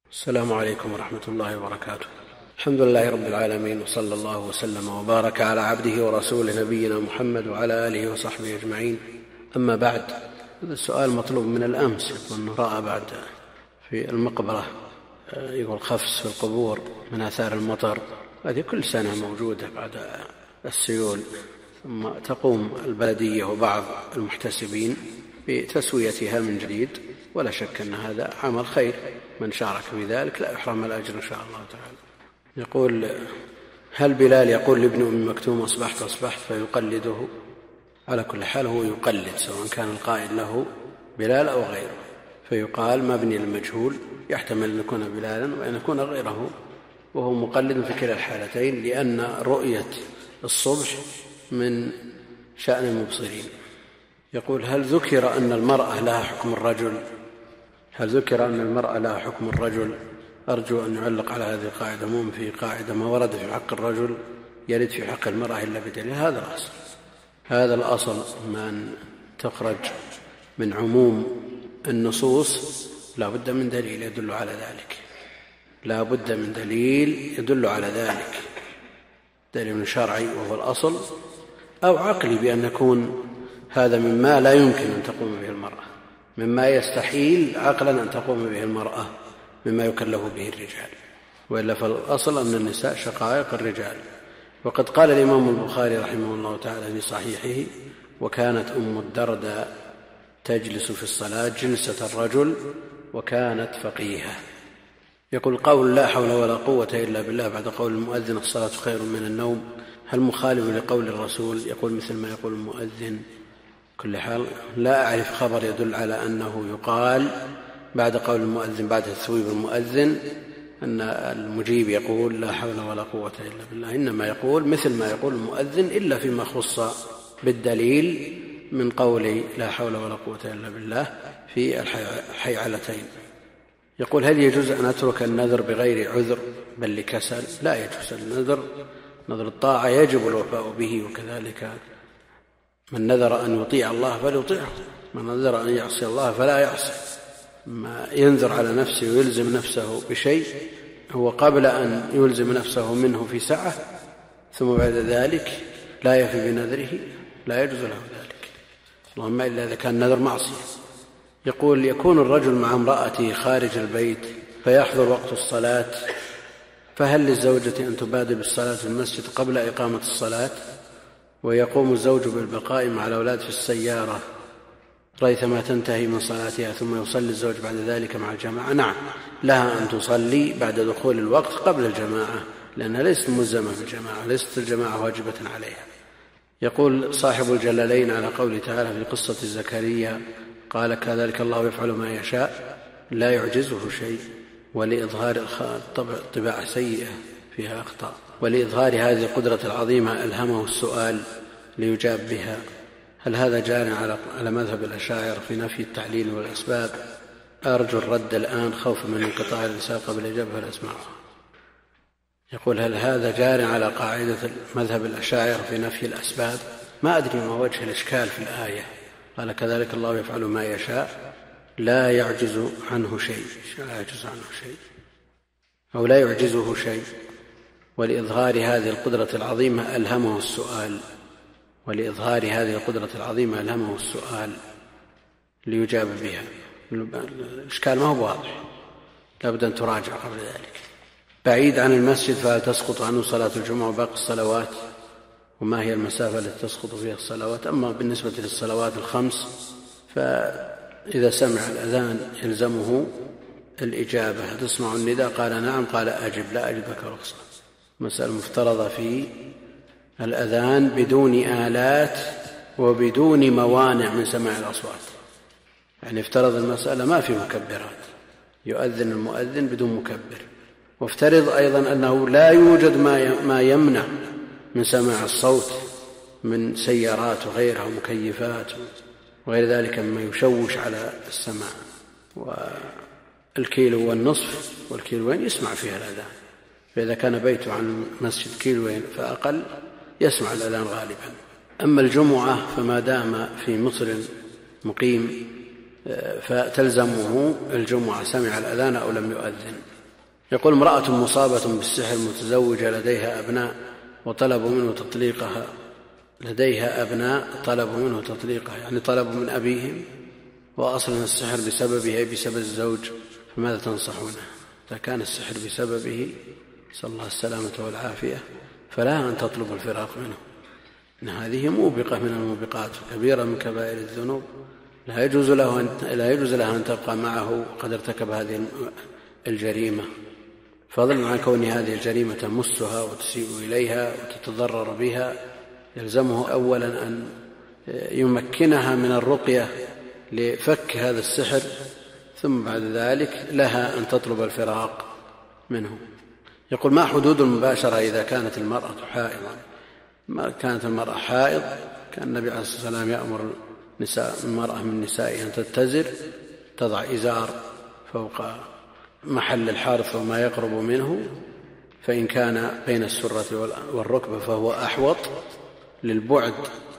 السلام عليكم ورحمة الله وبركاته. الحمد لله رب العالمين، وصلى الله وسلم وبارك على عبده ورسوله نبينا محمد وعلى آله وصحبه أجمعين. أما بعد، هذا السؤال مطلوب من الأمس. يقول رأى بعد في المقبرة يقول خفس في القبور من آثار المطر، هذه كل سنة موجودة بعد السيول، ثم تقوم البلدية وبعض المحتسبين بتسويتها من جديد، ولا شك أن هذا عمل خير، من شارك في ذلك لا يحرم الأجر إن شاء الله تعالى. يقول: هل بلال يقول لابن أم مكتوم أصبحت أصبحت فيقلده؟ على كل حال هو يقلد، سواء كان القائل له بلال أو غيره، فيقال مبني للمجهول، يحتمل أن يكون بلالا وأن يكون غيره، وهو مقلد في كلا الحالتين، لأن رؤية الصبح من شأن المبصرين. يقول: هل ذكر أن المرأة لها حكم الرجل؟ هل ذكر أن المرأة لها حكم الرجل؟ أرجو أن يعلق على هذه القاعدة. مهم في قاعدة: ما ورد في حق الرجل يرد في حق المرأة إلا بدليل. هذا الأصل، هذا الأصل، من تخرج من عموم النصوص لا بد من دليل يدل على ذلك، لا بد من دليل يدل على ذلك، دليل شرعي وهو الأصل، أو عقلي بأن يكون هذا مما لا يمكن أن تقوم به المرأة، مما يستحيل عقلا أن تقوم به المرأة، مما يكلف به الرجال، وإلا فالأصل أن النساء شقائق الرجال. وقد قال الإمام البخاري رحمه الله تعالى في صحيحه: وكانت أم الدرداء تجلس في الصلاة جلسة الرجل وكانت فقيهة. يقول: قول لا حول ولا قوة إلا بالله بعد قول المؤذن الصلاة خير من النوم، هل مخالف لقول الرسول يقول مثل ما يقول المؤذن؟ كل حال لا أعرف خبر يدل على أنه يقال بعد قول المؤذن، بعد تثويب المؤذن، أن المجيب يقول لا حول ولا قوة إلا بالله، إنما يقول مثل ما يقول المؤذن، إلا فيما خص بالدليل من قول لا حول ولا قوة إلا بالله في الحيعلتين. يقول: هل يجوز أن أترك النذر بغير عذر بل لكسل؟ لا يجوز. النذر نذر الطاعة يجب الوفاء به، وكذلك من نذر أن يطيع الله فليطيعه، من نذر أن يعصي الله فلا يعصي. ما ينذر على نفسه ويلزم نفسه بشيء هو قبل أن يلزم نفسه منه في سعة، ثم بعد ذلك لا يفي بنذره، لا يجوز له ذلك، اللهم إلا إذا كان نذر معصية. يقول: يكون الرجل مع امرأته خارج البيت فيحضر وقت الصلاة، فهل للزوجة أن تبادر بالصلاة في المسجد قبل إقامة الصلاة، ويقوم الزوج بالبقاء مع الأولاد في السيارة ريثما تنتهي من صلاتها ثم يصلي الزوج بعد ذلك مع الجماعة؟ نعم، لها أن تصلي بعد دخول الوقت قبل الجماعة، لأنها ليست ملزمة بالجماعة، ليست الجماعة واجبة عليها. يقول صاحب الجلالين على قوله تعالى في قصة زكريا: قال كذلك الله يفعل ما يشاء، لا يعجزه شيء، ولإظهار طباع سيئة فيها أخطاء، ولإظهار هذه القدرة العظيمة ألهمه السؤال ليجاب بها. هل هذا جار على مذهب الأشاعرة في نفي التعليل والأسباب؟ أرجو الرد الآن خوفا من انقطاع الرسالة قبل الإجابة فلأسمعها. يقول: هل هذا جار على قاعدة مذهب الأشاعرة في نفي الأسباب؟ ما أدري ما وجه الإشكال في الآية. قال كذلك الله يفعل ما يشاء، لا يعجز عنه شيء، لا يعجز عنه شيء أو لا يعجزه شيء، ولإظهار هذه القدرة العظيمة ألهمه السؤال، ولإظهار هذه القدرة العظيمة ألهمه السؤال ليجاب بها. الإشكال ما هو واضح، لابد أن تراجع قبل ذلك. بعيد عن المسجد فهل تسقط عنه صلاة الجمعة وباقي الصلوات؟ وما هي المسافة التي تسقط فيها الصلوات؟ أما بالنسبة للصلوات الخمس فإذا سمع الأذان يلزمه الإجابة. هل تسمع النداء؟ قال نعم. قال أجب. لا أجد لك رخصة. مسألة مفترضة في الأذان بدون آلات وبدون موانع من سماع الأصوات، يعني افترض المسألة ما في مكبرات، يؤذن المؤذن بدون مكبر، وافترض أيضا أنه لا يوجد ما يمنع من سماع الصوت من سيارات وغيرها ومكيفات وغير ذلك مما يشوش على السماع، والكيلو والنصف والكيلوين يسمع فيها الأذان، فإذا كان بيته عن مسجد كيلوين فأقل يسمع الأذان غالبا. أما الجمعة فما دام في مصر مقيم فتلزمه الجمعة سمع الأذان أو لم يؤذن، يقول امرأة مصابة بالسحر متزوجة لديها أبناء وطلبوا منه تطليقها، لديها أبناء طلبوا منه تطليقها، يعني طلبوا من أبيهم، وأصلا السحر بسببه أي بسبب الزوج، فماذا تنصحونه؟ إذا كان السحر بسببه صلى الله السلامة والعافية فلا أن تطلب الفراق منه، إن هذه موبقة من الموبقات كبيرة من كبائر الذنوب، لا يجوز لها أن تبقى معه قد ارتكب هذه الجريمة، فضلا عن كون هذه الجريمة تمسها وتسيء إليها وتتضرر بها. يلزمه أولا أن يمكنها من الرقية لفك هذا السحر، ثم بعد ذلك لها أن تطلب الفراق منه. يقول ما حدود المباشرة إذا كانت المرأة حائضا؟ ما كانت المرأة حائض كان النبي عليه الصلاة والسلام يأمر المرأة من نسائه أن تتزر، تضع إزار فوق محل الحرث وما يقرب منه، فإن كان بين السرة والركبة فهو أحوط للبعد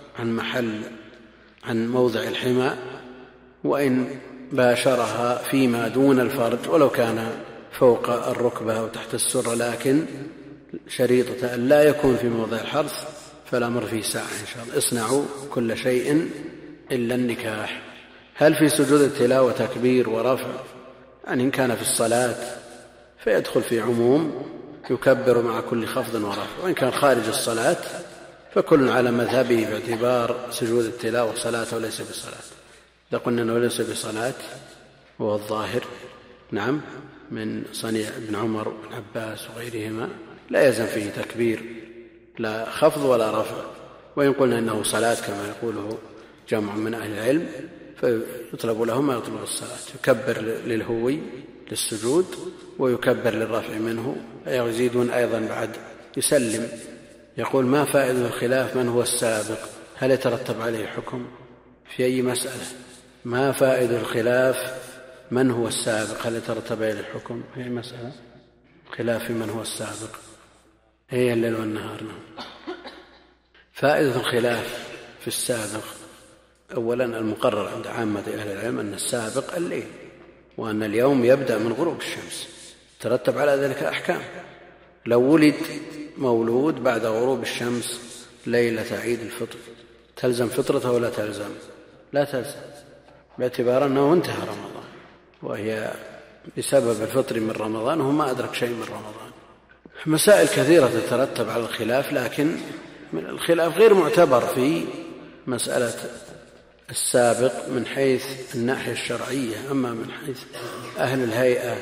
عن موضع الحمى، وإن باشرها فيما دون الفرج ولو كان فوق الركبة أو تحت السرة، لكن شريطة أن لا يكون في موضع الحرث، فالأمر فيه ساعة إن شاء الله. اصنعوا كل شيء إلا النكاح. هل في سجود التلاوة تكبير ورفع؟ يعني إن كان في الصلاة فيدخل في عموم يكبر مع كل خفض ورفع، وإن كان خارج الصلاة فكل على مذهبه باعتبار سجود التلاوة صلاة وليس بصلاة. إذا قلنا أنه ليس بصلاة وهو الظاهر نعم من صنيع ابن عمر وابن عباس وغيرهما لا يلزم فيه تكبير لا خفض ولا رفع، وإن قلنا إنه صلاة كما يقوله جمع من أهل العلم فيطلب له ما يطلب الصلاة، يكبر للهوي للسجود ويكبر للرفع منه، يزيدون أيضا بعد يسلم. يقول ما فائدة الخلاف من هو السابق؟ هل يترتب عليه حكم في أي مسألة؟ ما فائدة الخلاف من هو السابق؟ هل يترتب عليه الحكم في أي مسألة؟ خلاف من هو السابق هي الليل والنهار. فائدة الخلاف في السابق أولا المقرر عند عامة أهل العلم أن السابق الليل، وأن اليوم يبدأ من غروب الشمس، ترتب على ذلك أحكام. لو ولد مولود بعد غروب الشمس ليلة عيد الفطر تلزم فطرته ولا تلزم؟ لا تلزم، باعتبار أنه انتهى رمضان، وهي بسبب الفطر من رمضان وهو ما أدرك شيء من رمضان. مسائل كثيرة تترتب على الخلاف، لكن من الخلاف غير معتبر في مسألة السابق من حيث الناحية الشرعية. أما من حيث أهل الهيئة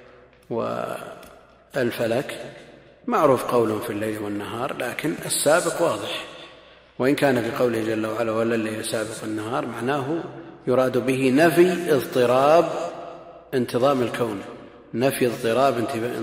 والفلك معروف قولهم في الليل والنهار، لكن السابق واضح، وإن كان في قوله جل وعلا ولا الليل سابق النهار معناه يراد به نفي اضطراب انتظام الكون، نفي اضطراب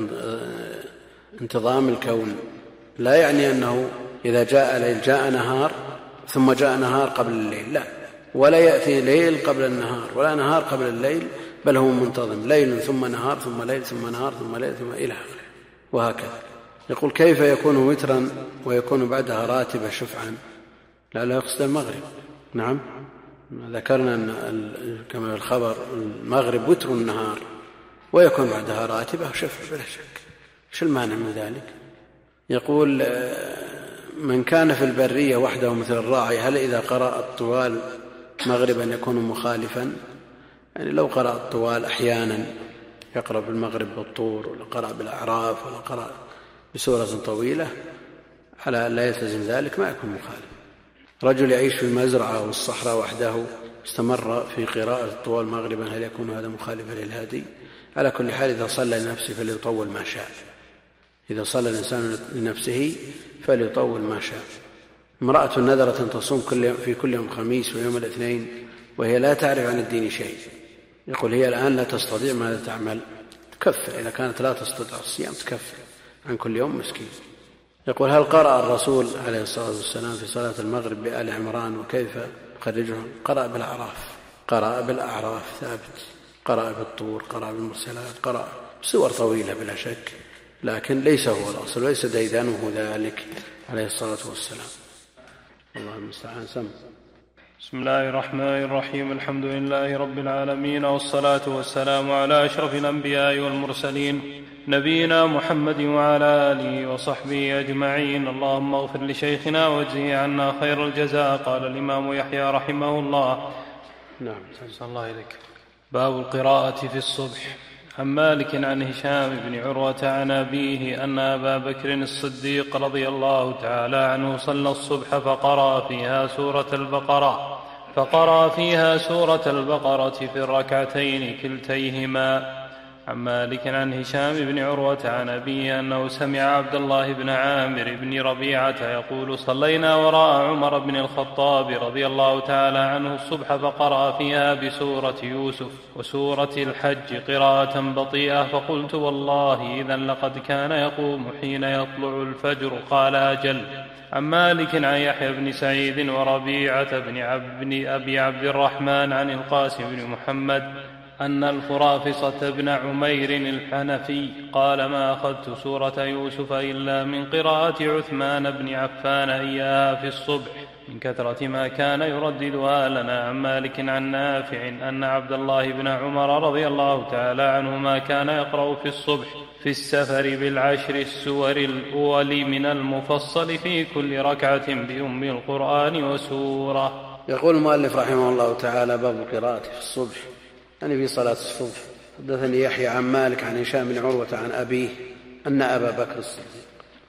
انتظام الكون، لا يعني أنه إذا جاء ليل جاء نهار ثم جاء نهار قبل الليل، لا، ولا يأتي ليل قبل النهار ولا نهار قبل الليل، بل هو منتظم، ليل ثم نهار ثم ليل ثم نهار ثم ليل ثم إلى آخره وهكذا. يقول كيف يكون وترا ويكون بعدها راتبة شفعا؟ لا يقصد المغرب. نعم ذكرنا أن كما في الخبر المغرب وتر النهار ويكون بعدها راتبة شفع بلا شك، ايش المانع من ذلك؟ يقول من كان في البرية وحده مثل الراعي هل إذا قرأ الطوال مغربا يكون مخالفا؟ يعني لو قرأ الطوال أحيانا يقرأ بالمغرب بالطور ولا قرأ بالأعراف ولا قرأ بسورة طويلة على لا يلتزم ذلك ما يكون مخالف. رجل يعيش في المزرعة والصحراء وحده استمر في قراءة الطوال مغربا هل يكون هذا مخالفا للهدي؟ على كل حال إذا صلى لنفسه فليطول ما شاء، إذا صلى الإنسان لنفسه فليطول ما شاء. امرأة نذرة تصوم في كل يوم خميس ويوم الاثنين وهي لا تعرف عن الدين شيء، يقول هي الآن لا تستطيع ماذا تعمل؟ تكفر، إذا كانت لا تستطيع الصيام تكفر عن كل يوم مسكين. يقول هل قرأ الرسول عليه الصلاة والسلام في صلاة المغرب بآل عمران وكيف يخرجه؟ قرأ بالأعراف ثابت، قرأ بالطور، قرأ بالمرسلات، قرأ بسور طويلة بلا شك، لكن ليس هو الأصل وليس ديدانه ذلك عليه الصلاة والسلام. الله المستعان. سم بسم الله الرحمن الرحيم. الحمد لله رب العالمين، والصلاة والسلام على أشرف الأنبياء والمرسلين، نبينا محمد وعلى آله وصحبه أجمعين. اللهم اغفر لشيخنا واجزه عنا خير الجزاء. قال الإمام يحيى رحمه الله: نعم. صلى الله عليك. باب القراءة في الصبح. عن مالك عن هشام بن عروة عن أبيه أن أبا بكر الصديق رضي الله تعالى عنه صلى الصبح فقرأ فيها سورة البقرة في الركعتين كلتيهما. عن مالك عن هشام بن عروة عن أبيه أنه سمع عبد الله بن عامر بن ربيعة يقول: صلينا وراء عمر بن الخطاب رضي الله تعالى عنه الصبح فقرأ فيها بسورة يوسف وسورة الحج قراءة بطيئة، فقلت: والله إذا لقد كان يقوم حين يطلع الفجر. قال: أجل. عن مالك عن يحيى بن سعيد وربيعة بن أبي عبد الرحمن عن القاسم بن محمد أن الفرافصة بن عمير الحنفي قال: ما أخذت سورة يوسف إلا من قراءة عثمان بن عفان إياها في الصبح من كثرة ما كان يرددها لنا. عن مالك عن نافع أن عبد الله بن عمر رضي الله تعالى عنهما كان يقرأ في الصبح في السفر بالعشر السور الأول من المفصل في كل ركعة بأم القرآن وسورة. يقول المؤلف رحمه الله تعالى: باب القراءة في الصبح، يعني في صلاة الصبح. حدثني يحيى عن مالك عن هشام بن عروة عن أبيه أن أبا بكر الصديق.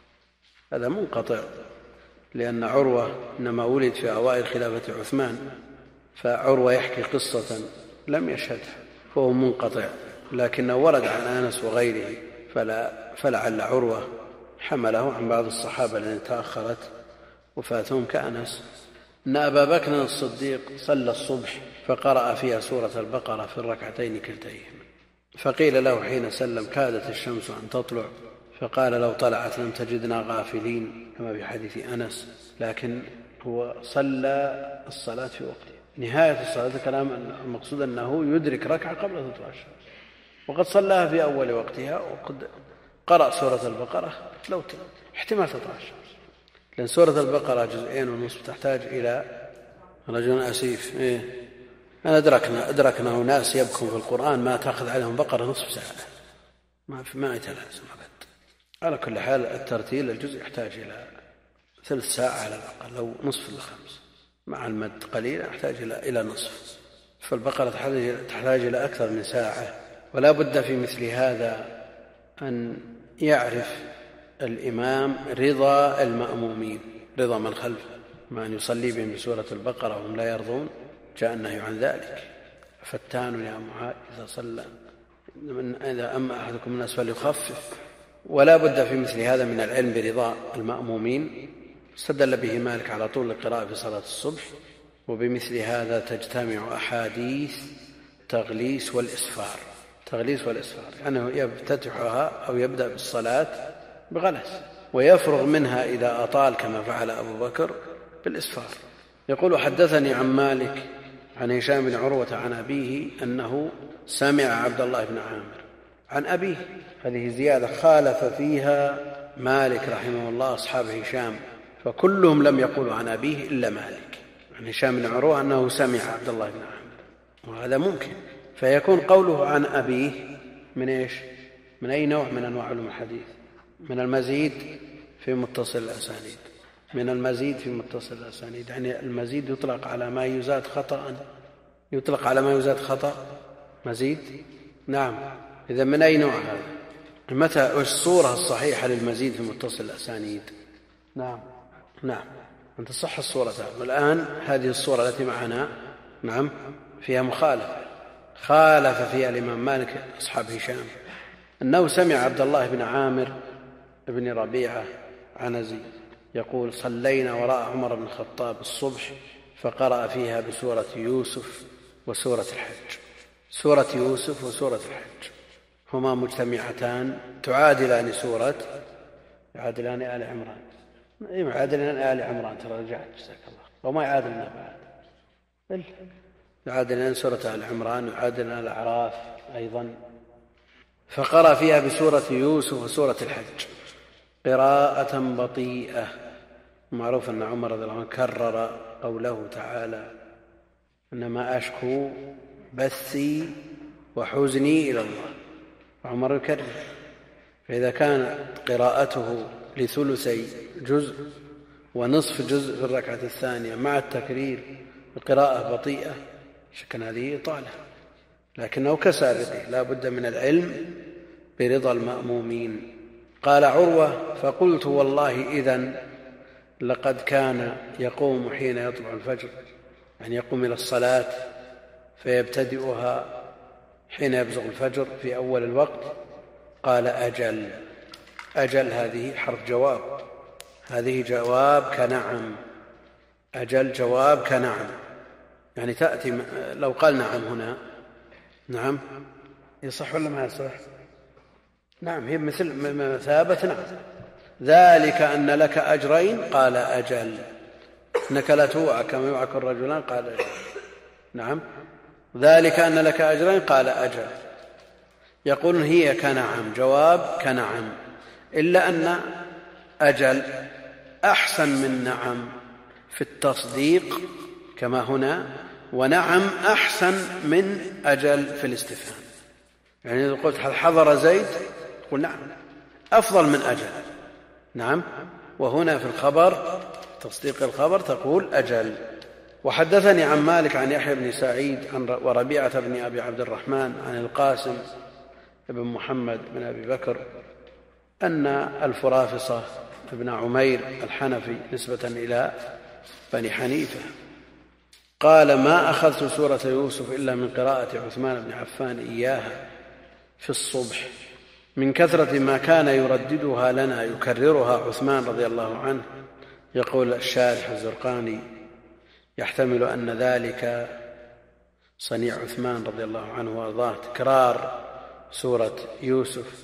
هذا منقطع، لأن عروة إنما ولد في أوائل خلافة عثمان، فعروة يحكي قصة لم يشهدها فهو منقطع، لكنه ورد عن أنس وغيره، فلعل عروة حمله عن بعض الصحابة الذين تأخرت وفاتهم كأنس. أن أبا بكر الصديق صلى الصبح فقرأ فيها سورة البقرة في الركعتين كلتيهما، فقيل له حين سلم: كادت الشمس أن تطلع، فقال: لو طلعت لم تجدنا غافلين، كما في حديث أنس. لكن هو صلى الصلاة في وقتها، نهاية الصلاة. كلام المقصود أنه يدرك ركعة قبل تطلع الشمس، وقد صلاها في أول وقتها، وقد قرأ سورة البقرة لو احتمال تطلع الشمس، لأن سورة البقرة 2.5 تحتاج إلى رجل أسيف. أنا أدركنا ناس يبكون في القرآن ما تأخذ عليهم بقرة نصف ساعة، ما يتلازم أبد. على كل حال الترتيل الجزء يحتاج إلى 3 ساعة على الأقل، لو نصف إلى 5 مع المد قليلا يحتاج إلى نصف، فالبقرة تحتاج إلى أكثر من ساعة. ولا بد في مثل هذا أن يعرف الإمام رضا المأمومين، رضا من خلفه، ما أن يصلي بهم بسورة البقرة وهم لا يرضون، جاء النهي عن ذلك. فتان يا معاذ إذا صلى إذا أما أحدكم الناس فليخفف. ولا بد في مثل هذا من العلم برضا المأمومين. استدل به مالك على طول القراءة في صلاة الصبح، وبمثل هذا تجتمع أحاديث تغليس والإسفار. يعني يفتتحها أو يبدأ بالصلاة بغلس ويفرغ منها إذا أطال، كما فعل أبو بكر بالإسفار. يقول: حدثني عن مالك عن هشام بن عروة عن أبيه أنه سمع عبد الله بن عامر عن أبيه. هذه زيادة خالف فيها مالك رحمه الله أصحاب هشام، فكلهم لم يقولوا عن أبيه إلا مالك عن هشام بن عروة أنه سمع عبد الله بن عامر، وهذا ممكن. فيكون قوله عن أبيه من إيش؟ من أي نوع من أنواع علوم الحديث؟ من المزيد في متصل الأسانيد. من المزيد في متصل الأسانيد، يعني المزيد يطلق على ما يزاد خطأ، يطلق على ما يزاد خطأ مزيد. نعم. إذا من أي نوع هذا؟ متى الصورة الصحيحة للمزيد في متصل الأسانيد؟ نعم أن تصح الصورة. والآن هذه الصورة التي معنا نعم فيها مخالفة، خالف فيها الإمام مالك أصحاب هشام أنه سمع عبد الله بن عامر بن ربيعة عنزي يقول: صلينا وراء عمر بن الخطاب الصبح فقرأ فيها بسورة يوسف وسورة الحج. سورة يوسف وسورة الحج هما مجتمعتان تعادلان يعادلان آل عمران. يعادلان آل عمران، ترى رجعت جزاك الله، وما يعادلنا بعد، يعادلان سورة آل عمران ويعادلان الأعراف أيضا. فقرأ فيها بسورة يوسف وسورة الحج قراءة بطيئة. معروف أن عمر رضي الله عنه كرر قوله تعالى: إنما أشكو بثي وحزني إلى الله. عمر يكرر. فإذا كانت قراءته لثلثي جزء ونصف جزء في الركعة الثانية مع التكرير القراءة بطيئة شك هذه إطالة، لكنه كسابقه لا بد من العلم برضا المأمومين. قال عروة: فقلت والله إذن لقد كان يقوم حين يطلع الفجر، يعني يقوم إلى الصلاة فيبتدئها حين يبزغ الفجر في أول الوقت. قال: أجل. أجل هذه حرف جواب، هذه جواب كنعم. أجل جواب كنعم، يعني تأتي لو قال نعم هنا، نعم يصح ولا ما يصح؟ نعم، هي مثل مثابة نعم. ذلك أن لك أجرين، قال أجل. إنك لا توعى كما يوعك الرجلان، قال أجل. نعم. ذلك أن لك أجرين، قال أجل. يقول هي كنعم، جواب كنعم، إلا أن أجل أحسن من نعم في التصديق كما هنا، ونعم أحسن من أجل في الاستفهام. يعني إذا قلت هل حضر زيد قل نعم، أفضل من أجل. نعم. وهنا في الخبر تصديق الخبر تقول أجل. وحدثني عن مالك عن يحيى بن سعيد وربيعة بن أبي عبد الرحمن عن القاسم بن محمد بن أبي بكر أن الفرافصة بن عمير الحنفي نسبة إلى بني حنيفة قال: ما أخذت سورة يوسف إلا من قراءة عثمان بن عفان إياها في الصبح من كثرة ما كان يرددها لنا، يكررها عثمان رضي الله عنه. يقول الشارح الزرقاني: يحتمل أن ذلك صنيع عثمان رضي الله عنه وارضاه، تكرار سورة يوسف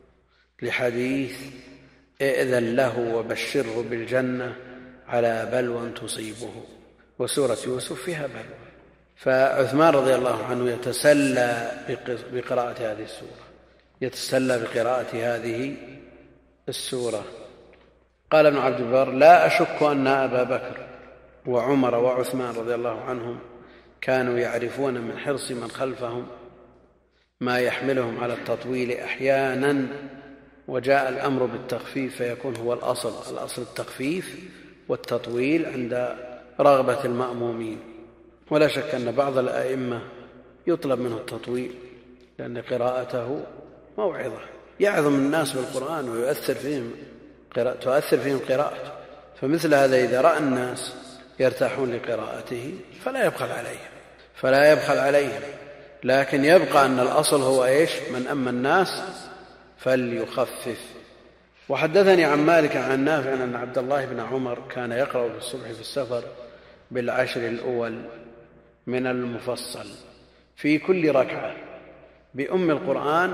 لحديث: ائذن له وبشره بالجنة على بلوى تصيبه. وسورة يوسف فيها بلوى، فعثمان رضي الله عنه يتسلى بقراءة هذه السورة، يتسلى بقراءة هذه السورة. قال ابن عبد البر: لا أشك أن أبا بكر وعمر وعثمان رضي الله عنهم كانوا يعرفون من حرص من خلفهم ما يحملهم على التطويل أحيانا، وجاء الأمر بالتخفيف فيكون هو الأصل التخفيف والتطويل عند رغبة المأمومين. ولا شك أن بعض الأئمة يطلب منه التطويل لأن قراءته موعظة، يعظم الناس بالقرآن ويؤثر فيهم تؤثر فيهم قراءته، فمثل هذا إذا رأى الناس يرتاحون لقراءته فلا يبخل عليهم، لكن يبقى أن الأصل هو إيش؟ من أما الناس فليخفف. وحدثني عن مالك عن نافع أن عبد الله بن عمر كان يقرأ في الصبح في السفر بالعشر الأول من المفصل في كل ركعة بأم القرآن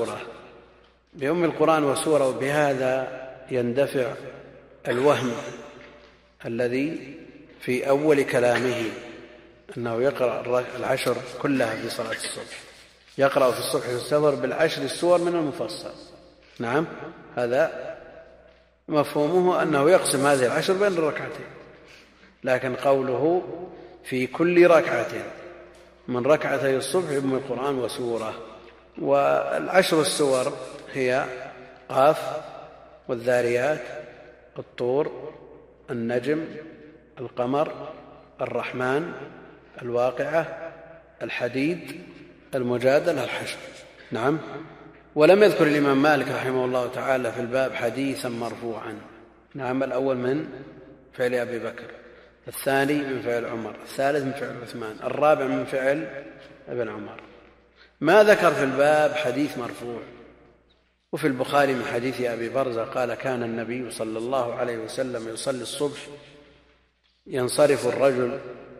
وسورة، وبهذا يندفع الوهم الذي في أول كلامه أنه يقرأ العشر كلها في صلاة الصبح، يقرأ في الصبح في السفر بالعشر السور من المفصل. نعم، هذا مفهومه أنه يقسم هذه العشر بين الركعتين، لكن قوله في كل ركعة من ركعتي الصبح بأم القرآن وسورة. والعشر السور هي قاف والذاريات الطور النجم القمر الرحمن الواقعة الحديد المجادلة الحشر. نعم. ولم يذكر الإمام مالك رحمه الله تعالى في الباب حديثا مرفوعا. نعم، الأول من فعل أبي بكر، الثاني من فعل عمر، الثالث من فعل عثمان، الرابع من فعل ابن عمر. ما ذكر في الباب حديث مرفوع. وفي البخاري من حديث أبي برزة قال: كان النبي صلى الله عليه وسلم يصلي الصبح ينصرف الرجل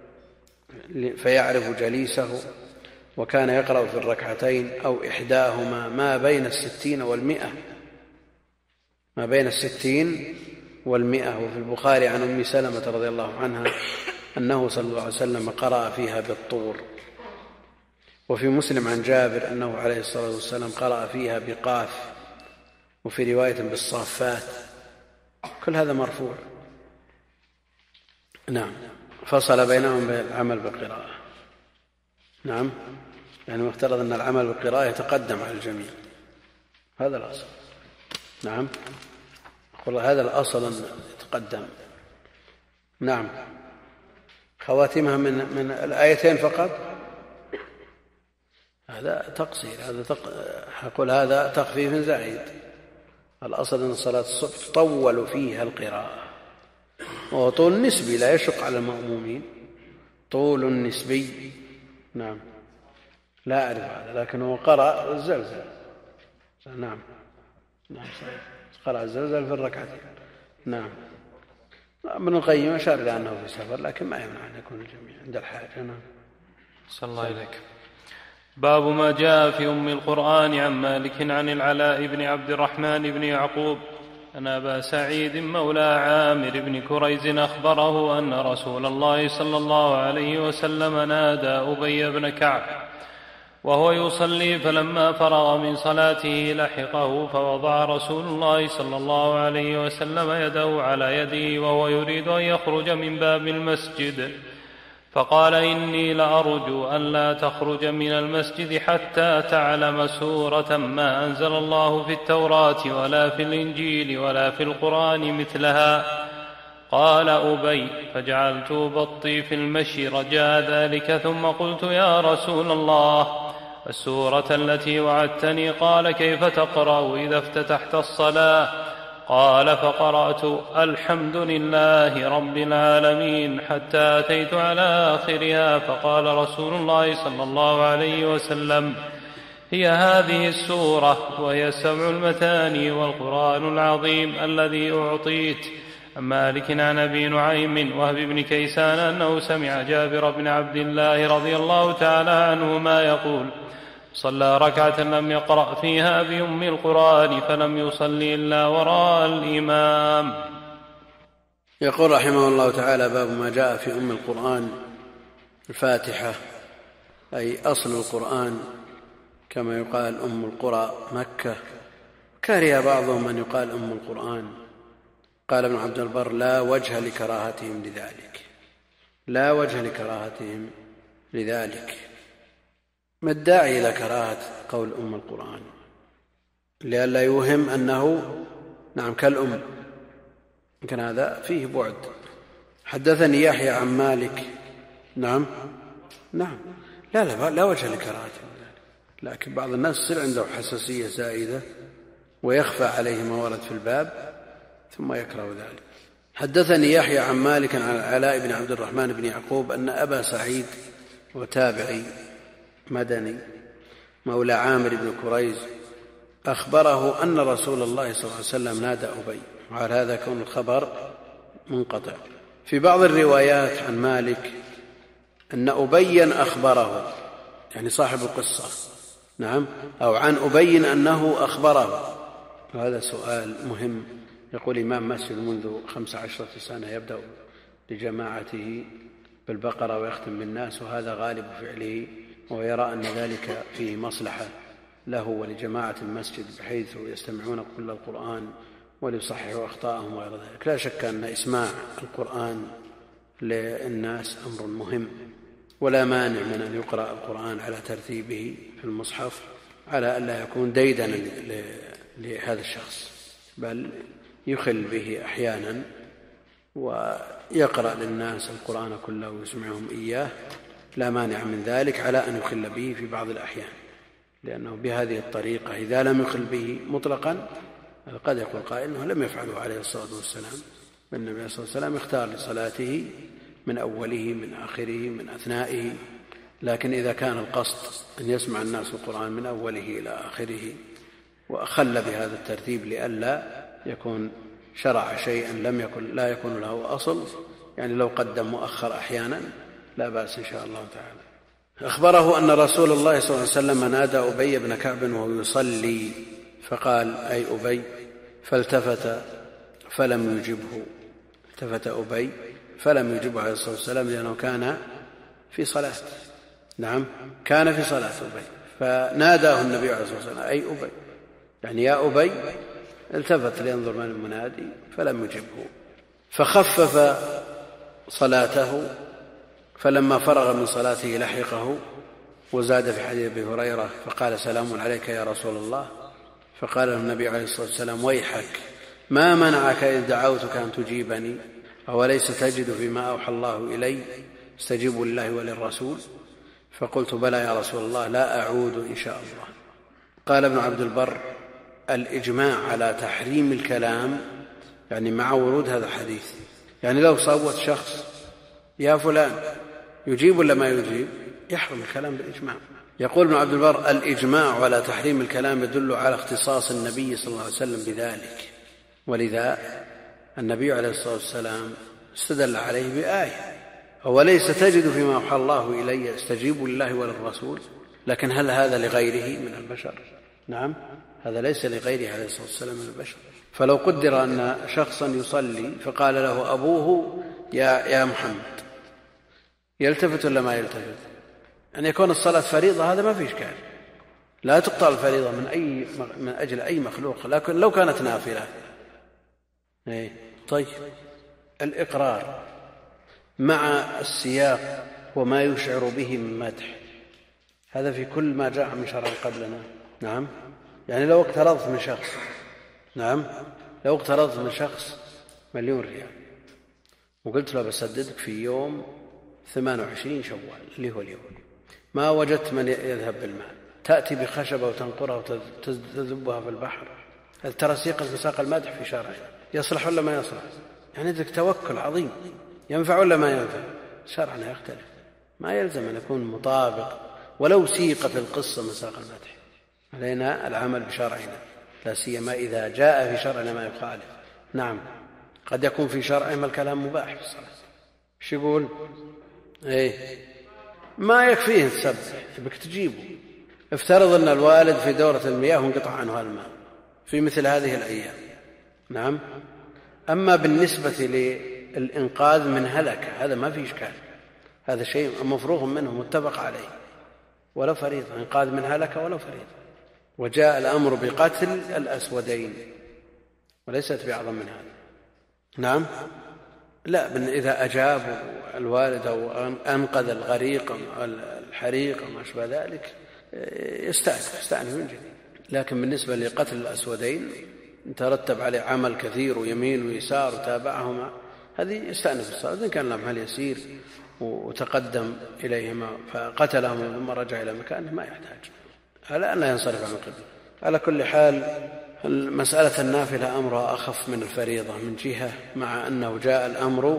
فيعرف جليسه، وكان يقرأ في الركعتين أو إحداهما ما بين 60 و100. وفي البخاري عن أم سلمة رضي الله عنها أنه صلى الله عليه وسلم قرأ فيها بالطور. وفي مسلم عن جابر أنه عليه الصلاة والسلام قرأ فيها بقاف، وفي رواية بالصافات. كل هذا مرفوع. نعم، فصل بينهم بالعمل بالقراءة. نعم، يعني مفترض أن العمل بالقراءة يتقدم على الجميع، هذا الأصل. نعم، أقول هذا الأصل أن يتقدم. نعم، خواتمها من الآيتين فقط، هذا تقصير، أقول هذا تخفيف زائد. الأصل أن صلاة الصبح تطول فيها القراءة، وهو طول نسبي لا يشق على المأمومين، طول نسبي. نعم، لا أعرف هذا، لكنه قرأ الزلزل. نعم، قرأ الزلزل في الركعتين. نعم، ابن القيم أشار إلى أنه في سفر، لكن ما يمنع أن يكون الجميع عند الحاجة. نعم، صلى الله إليك. باب ما جاء في أم القرآن عن مالك عن العلاء بن عبد الرحمن بن يعقوب أن أبا سعيد مولى عامر بن كريز أخبره أن رسول الله صلى الله عليه وسلم نادى أبي بن كعب وهو يصلي، فلما فرغ من صلاته لحقه، فوضع رسول الله صلى الله عليه وسلم يده على يده وهو يريد أن يخرج من باب المسجد، فقال: إني لأرجو أن لا تخرج من المسجد حتى تعلم سورة ما أنزل الله في التوراة ولا في الإنجيل ولا في القرآن مثلها. قال أبي: فجعلت بطي في المشي رجاء ذلك، ثم قلت: يا رسول الله، السورة التي وعدتني. قال: كيف تقرأ إذا افتتحت الصلاة؟ قال: فقرأت: الحمد لله رب العالمين حتى أتيت على آخرها، فقال رسول الله صلى الله عليه وسلم: هي هذه السورة، وهي 7 المثاني والقرآن العظيم الذي أعطيت. عن مالك عن أبي نعيم وهب بن كيسان أنه سمع جابر بن عبد الله رضي الله تعالى عنهما يقول: صلى ركعة لم يقرأ فيها بأم القرآن فلم يصلي إلا وراء الإمام. يقول رحمه الله تعالى: باب ما جاء في أم القرآن، الفاتحة، أي أصل القرآن، كما يقال أم القرى مكة. كره بعضهم أن يقال أم القرآن. قال ابن عبد البر: لا وجه لكراهتهم لذلك، لا وجه لكراهتهم لذلك. ما الداعي إلى كراهة قول أم القرآن؟ لئلا يوهم أنه نعم كالأم، يمكن هذا فيه بعد. حدثني يحيى عن مالك. نعم، لا وجه لكراهتهم، لكن بعض الناس يصير عنده حساسية زائدة ويخفى عليه ما ورد في الباب ثم يكره ذلك. حدثني يحيى عن مالك عن العلاء بن عبد الرحمن بن يعقوب أن أبا سعيد وتابعي مدني مولى عامر بن كريز أخبره أن رسول الله صلى الله عليه وسلم نادى أبي، وعلى هذا كون الخبر منقطع. في بعض الروايات عن مالك أن أبيا أخبره، يعني صاحب القصة، نعم، أو عن أبي أنه أخبره. وهذا سؤال مهم. يقول إمام مسجد منذ 15 سنة يبدأ لجماعته بالبقرة ويختم بالناس، وهذا غالب فعله، ويرى أن ذلك فيه مصلحة له ولجماعة المسجد بحيث يستمعون كل القرآن وليصححوا أخطاءهم وغير ذلك. لا شك أن إسماع القرآن للناس أمر مهم، ولا مانع من أن يقرأ القرآن على ترتيبه في المصحف على أن لا يكون ديدنا لهذا الشخص، بل يخل به أحيانا ويقرأ للناس القرآن كله ويسمعهم إياه، لا مانع من ذلك على أن يخل به في بعض الأحيان، لأنه بهذه الطريقة إذا لم يخل به مطلقا قد يقول قائل أنه لم يفعله عليه الصلاة والسلام، بل النبي صلى الله عليه وسلم اختار لصلاته من أوله من آخره من أثنائه. لكن إذا كان القصد أن يسمع الناس القرآن من أوله إلى آخره وأخل بهذا الترتيب لئلا يكون شرع شيئا لا يكون له أصل، يعني لو قدم مؤخر أحيانا لا بأس إن شاء الله تعالى. أخبره أن رسول الله صلى الله عليه وسلم نادى أبي بن كعب وهو يصلي، فقال: أي أبي، فالتفت فلم يجبه. التفت أبي فلم يجبه عليه الصلاة والسلام لأنه كان في صلاة. نعم، كان في صلاة أبي، فناداه النبي عليه الصلاة والسلام: أي أبي، يعني يا أبي. التفت لينظر من المنادي فلم يجبه، فخفف صلاته، فلما فرغ من صلاته لحقه وزاد في حديث أبي هريرة فقال سلام عليك يا رسول الله، فقال له النبي عليه الصلاة والسلام ويحك ما منعك إذ دعوتك أن تجيبني؟ أوليس تجد فيما أوحى الله إلي استجيبوا لله وللرسول؟ فقلت بلى يا رسول الله لا أعود إن شاء الله. قال ابن عبد البر الإجماع على تحريم الكلام يعني مع ورود هذا الحديث، يعني لو صوت شخص يا فلان يجيب ولا ما يجيب يحرم الكلام بالإجماع. يقول ابن عبد البر الإجماع على تحريم الكلام يدل على اختصاص النبي صلى الله عليه وسلم بذلك، ولذا النبي عليه الصلاة والسلام استدل عليه بآية أوليس تجد فيما أوحى الله إلي استجيبوا لله وللرسول. لكن هل هذا لغيره من البشر؟ نعم، هذا ليس لغيره عليه الصلاة والسلام من البشر. فلو قدر أن شخصا يصلي فقال له أبوه يا محمد، يلتفت ولا ما يلتفت؟ أن يكون الصلاة فريضة هذا ما في إشكال، لا تقطع الفريضة من أجل أي مخلوق، لكن لو كانت نافلة. طيب الإقرار مع السياق وما يشعر به من مدح هذا في كل ما جاء من شرع قبلنا. نعم، يعني لو اقترضت من شخص، نعم لو اقترضت من شخص 1,000,000 ريال وقلت له بسددك في يوم 28 شوال اللي هو اليوم، ما وجدت من يذهب بالمال، تأتي بخشبة وتنقرها وتذبها في البحر، هل ترى سيقة مساق المدح في شرعنا يصلح ولا ما يصلح؟ يعني ذلك توكل عظيم، ينفع ولا ما ينفع؟ شرعنا يختلف، ما يلزم أن يكون مطابق ولو سيق في القصة مساق المدح. علينا العمل بشرعنا، لا سيما إذا جاء في شرعنا ما يخالف. نعم، قد يكون في شرعهم الكلام مباح في الصلاة. ايش يقول؟ ما يكفيه تسبح، يبك تجيبه. افترض أن الوالد في دورة المياه وانقطع عنه الماء في مثل هذه الأيام، نعم. أما بالنسبة للإنقاذ من هلكة هذا ما في إشكال، هذا شيء مفروغ منه متفق عليه، ولا فريضة، إنقاذ من هلكة ولا فريضة. وجاء الأمر بقتل الأسودين وليست بأعظم من هذا. نعم، لا، إذا أجاب الوالد أو أنقذ الغريق أو الحريق أو ما أشبه ذلك يستأنف من جديد. لكن بالنسبة لقتل الأسودين ترتب عليه عمل كثير ويمين ويسار وتابعهما، هذه يستأنف الصلاة. إذا كان العمل يسير وتقدم إليهما فقتلهما ثم رجع إلى مكانه ما يحتاج على أن لا ينصرف عن القبلة. على كل حال مسألة النافلة أمرها أخف من الفريضة من جهة، مع أنه جاء الأمر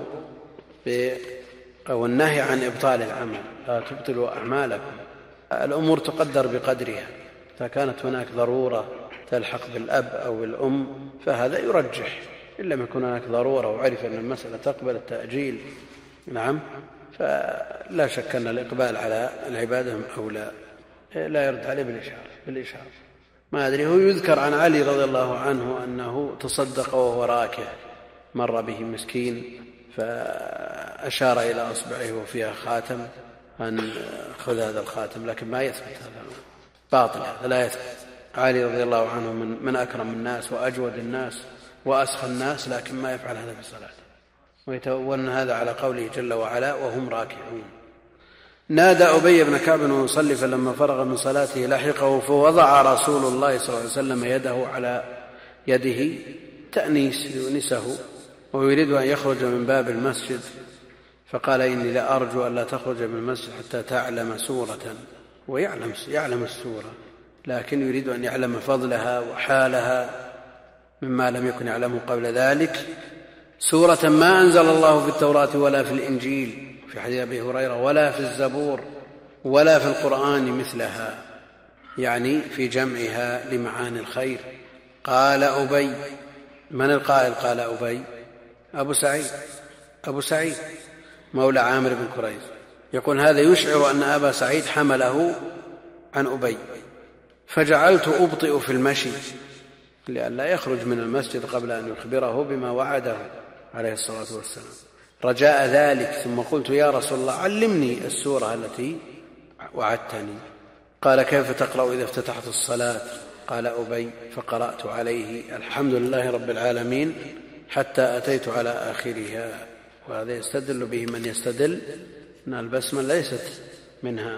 أو النهي عن إبطال العمل، لا تبطلوا أعمالكم. الأمور تقدر بقدرها، إذا كانت هناك ضرورة تلحق بالأب أو الأم فهذا يرجح، إن لم يكن هناك ضرورة وعرف أن المسألة تقبل التأجيل، نعم، فلا شك أن الإقبال على العبادة أولى، لا يرد عليه بالإشارة. ما أدري، هو يذكر عن علي رضي الله عنه أنه تصدق وهو راكع، مر به مسكين فأشار إلى أصبعه وفيها خاتم أن خذ هذا الخاتم، لكن ما يثبت، هذا باطل، هذا لا يثبت. علي رضي الله عنه من أكرم الناس وأجود الناس وأسخى الناس، لكن ما يفعل هذا في الصلاة، ويتولون هذا على قوله جل وعلا وهم راكعون. نادى أبي بن كعب ويصلي، فلما فرغ من صلاته لحقه، فوضع رسول الله صلى الله عليه وسلم يده على يده تأنيس يؤنسه، ويريد أن يخرج من باب المسجد، فقال إني لأرجو أن لا تخرج من المسجد حتى تعلم سورة، ويعلم السورة، لكن يريد أن يعلم فضلها وحالها مما لم يكن يعلمه قبل ذلك، سورة ما أنزل الله في التوراة ولا في الإنجيل في حديث أبي هريرة ولا في الزبور ولا في القرآن مثلها، يعني في جمعها لمعاني الخير. قال أبي، من القائل قال أبي؟ أبو سعيد مولى عامر بن كريز، يقول هذا يشعر أن أبا سعيد حمله عن أبي، فجعلت أبطئ في المشي لئلا يخرج من المسجد قبل أن يخبره بما وعده عليه الصلاة والسلام رجاء ذلك، ثم قلت يا رسول الله علمني السورة التي وعدتني. قال كيف تقرأ إذا افتتحت الصلاة؟ قال أبي، فقرأت عليه الحمد لله رب العالمين حتى أتيت على آخرها. وهذا يستدل به من يستدل أن البسمة ليست منها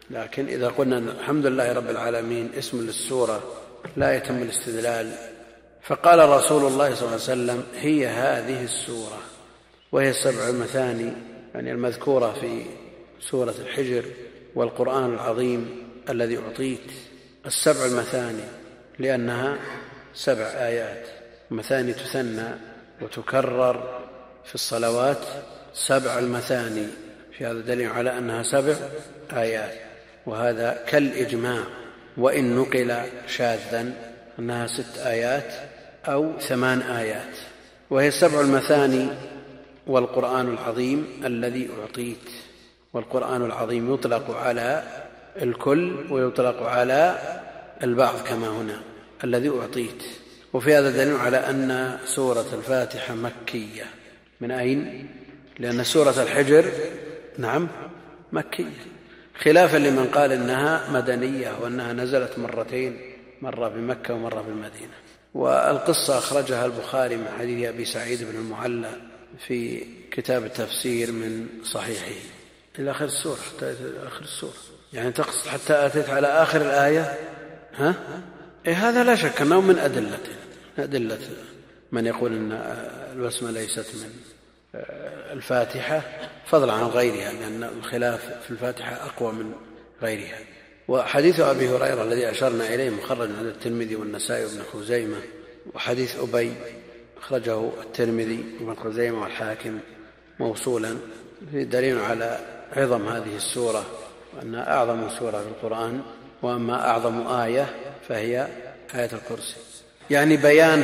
لكن إذا قلنا الحمد لله رب العالمين اسم للسورة لا يتم الاستدلال، فقال رسول الله صلى الله عليه وسلم هي هذه السورة، وهي 7 المثاني يعني المذكورة في سورة الحجر والقرآن العظيم الذي أعطيت. 7 المثاني لأنها 7 آيات، مثاني تثنى وتكرر في الصلوات. 7 المثاني في هذا دليل على أنها 7 آيات، وهذا كالإجماع، وإن نقل شاذا أنها 6 آيات أو 8 آيات. وهي 7 المثاني والقرآن العظيم الذي أعطيت. والقرآن العظيم يطلق على الكل ويطلق على البعض كما هنا الذي أعطيت. وفي هذا دليل على أن سورة الفاتحة مكية. من أين؟ لأن سورة الحجر نعم مكية، خلافا لمن قال إنها مدنية وأنها نزلت مرتين، مرة بمكة ومرة بالمدينة. والقصة أخرجها البخاري من حديث أبي سعيد بن المعلى في كتاب التفسير من صحيحه إلى آخر السورة، آخر السورة يعني تقصد حتى أتيت على آخر الآية. هذا لا شك أنه من أدلة من يقول أن البسمة ليست من الفاتحة فضلا عن غيرها، لأن الخلاف في الفاتحة أقوى من غيرها. وحديث أبي هريرة الذي أشرنا إليه مخرج عند الترمذي والنسائي وابن خزيمة، وحديث أبي أخرجه الترمذي وابن خزيمة والحاكم موصولا، في دليل على عظم هذه السورة وأنها أعظم سورة في القرآن. وأما أعظم آية فهي آية الكرسي، يعني بيان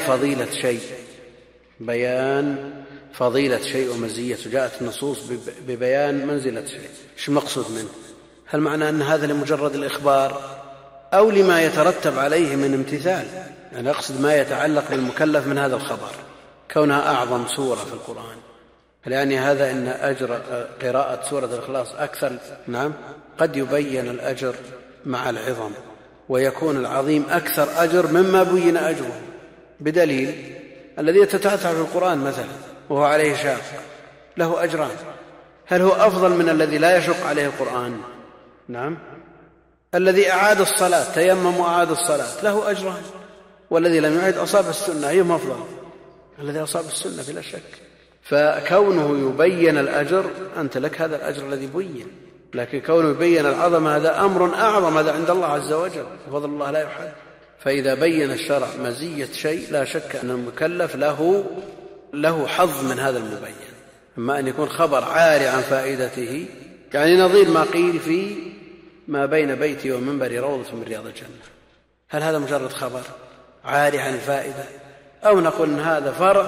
فضيلة شيء ومزيته. جاءت النصوص ببيان منزلة شيء. ايش المقصود منه؟ هل معنى أن هذا لمجرد الإخبار أو لما يترتب عليه من امتثال؟ يعني أقصد ما يتعلق بالمكلف من هذا الخبر كونها أعظم سورة في القرآن. يعني هذا إن أجر قراءة سورة الإخلاص أكثر. نعم، قد يبين الأجر مع العظم ويكون العظيم أكثر أجر مما بين أجره، بدليل الذي يتتعتع في القرآن مثلا وهو عليه شاق له أجران، هل هو أفضل من الذي لا يشق عليه القرآن؟ نعم. الذي أعاد الصلاة تيمم وأعاد الصلاة له أجران، والذي لم يعد أصاب السنة أيهما أفضل؟ الذي أصاب السنة بلا شك. فكونه يبين الأجر أنت لك هذا الأجر الذي بين، لكن كونه يبين العظمة هذا أمر أعظم، هذا عند الله عز وجل، فضل الله لا يحد. فإذا بين الشرع مزية شيء لا شك أن المكلف له حظ من هذا المبين. أما أن يكون خبر عاري عن فائدته، يعني نظير ما قيل في ما بين بيتي ومنبري روضة من رياض الجنة، هل هذا مجرد خبر عاري عن الفائدة؟ أو نقول إن هذا فرض،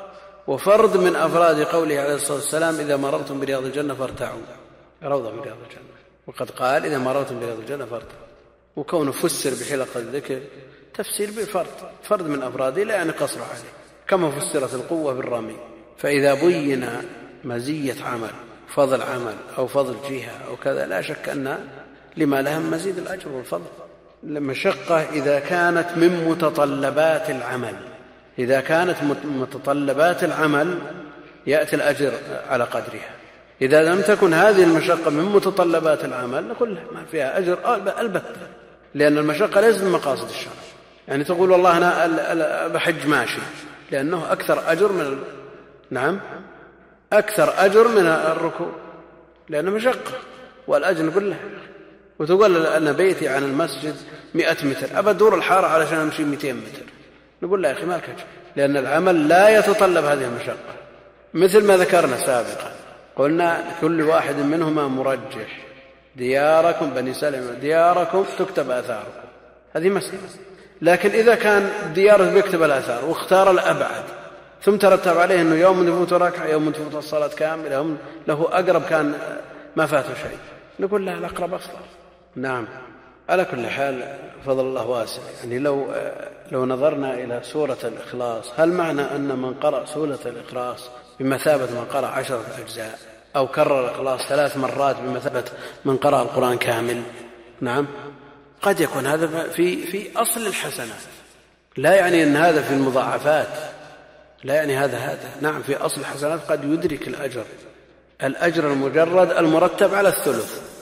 وفرض من أفراد قوله عليه الصلاة والسلام إذا مررتم برياض الجنة فارتعوا، روضة من رياض الجنة، وقد قال إذا مررتم برياض الجنة فارتعوا. وكونه فسر بحلقة الذكر تفسير بفرض، فرض من أفراده لا يعني قصر عليه، كما فسرت القوة بالرمي. فإذا بين مزية عمل، فضل عمل أو فضل جهة أو كذا، لا شك أن لما لهم مزيد الأجر والفضل. المشقة إذا كانت من متطلبات العمل، إذا كانت متطلبات العمل يأتي الأجر على قدرها. إذا لم تكن هذه المشقة من متطلبات العمل نقول ما فيها أجر البتة، لأن المشقة ليست من مقاصد الشرع. يعني تقول والله أنا بحج ماشي، لأنه أكثر أجر من نعم أكثر أجر من الركوع، لأنه مشقة والأجر نقول له. وتقول أنا بيتي عن المسجد 100 متر، أبى أدور الحارة علشان أمشي 200 متر، نقول لا يا أخي ما لك أجر، لأن العمل لا يتطلب هذه المشقة. مثل ما ذكرنا سابقا، قلنا كل واحد منهما مرجح، دياركم بني سلمة دياركم تكتب آثاركم، هذه مسألة. لكن إذا كان دياره بيكتب الآثار واختار الأبعد، ثم ترتب عليه أنه يوم يفوت ركعة، يوم تفوت الصلاة كاملة، له أقرب كان ما فاته شيء، نقول له الأقرب أفضل. نعم. على كل حال فضل الله واسع. يعني لو نظرنا إلى سورة الإخلاص، هل معنى أن من قرأ سورة الإخلاص بمثابة من قرأ 10 أجزاء، أو كرر الإخلاص 3 مرات بمثابة من قرأ القرآن كامل؟ نعم، قد يكون هذا في أصل الحسنات، لا يعني أن هذا في المضاعفات، لا يعني هذا نعم في أصل الحسنات قد يدرك الأجر المجرد المرتب على الثلث،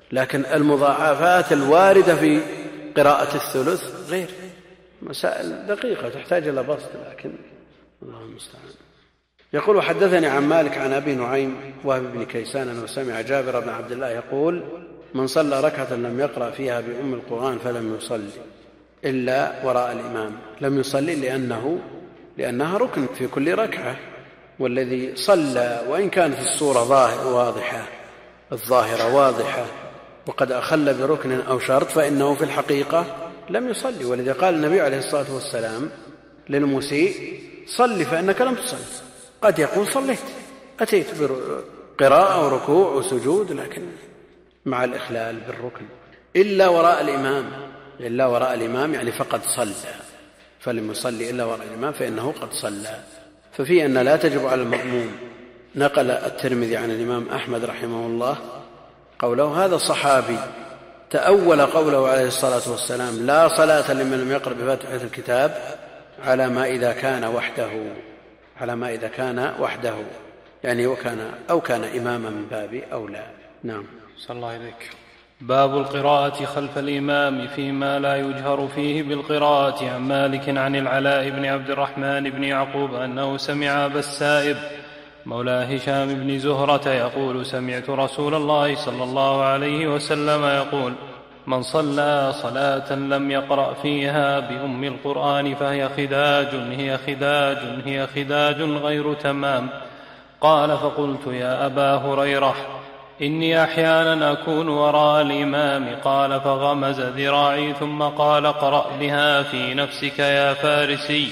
لكن المضاعفات الواردة في قراءة الثلث غير، مسائل دقيقة تحتاج إلى بسط، لكن الله المستعان. يقول: وحدثني عن مالك عن أبي نعيم وهب بن كيسان أنه سمع جابر بن عبد الله يقول: من صلى ركعة لم يقرأ فيها بأم القرآن فلم يصلي إلا وراء الإمام. لم يصلي لأنها ركن في كل ركعة، والذي صلى وإن كانت الصورة واضحة، الظاهرة واضحة، وقد أخل بركن أو شرط، فإنه في الحقيقة لم يصلي. ولذا قال النبي عليه الصلاة والسلام للمسيء: صل فإنك لم تصلي. قد يقول: صليت، أتيت بقراءة وركوع وسجود، لكن مع الإخلال بالركن. إلا وراء الإمام يعني فقد صلى، فلم يصلي إلا وراء الإمام فإنه قد صلى. ففي أن لا تجب على المأموم. نقل الترمذي عن الإمام أحمد رحمه الله قوله: هذا صحابي تأول قوله عليه الصلاة والسلام: لا صلاة لمن لم يقرأ بفاتحة الكتاب على ما إذا كان وحده، يعني كان إماما من باب أولى. نعم. صلى الله عليك. باب القراءة خلف الإمام فيما لا يجهر فيه بالقراءة. عن مالك عن العلاء بن عبد الرحمن بن يعقوب أنه سمع أبا السائب مولى هشام بن زهرة يقول: سمعت رسول الله صلى الله عليه وسلم يقول: من صلى صلاة لم يقرأ فيها بأم القرآن فهي خداج غير تمام. قال: فقلت: يا أبا هريرة، إني أحيانا أكون وراء الإمام. قال: فغمز ذراعي ثم قال: اقرأ بها في نفسك يا فارسي،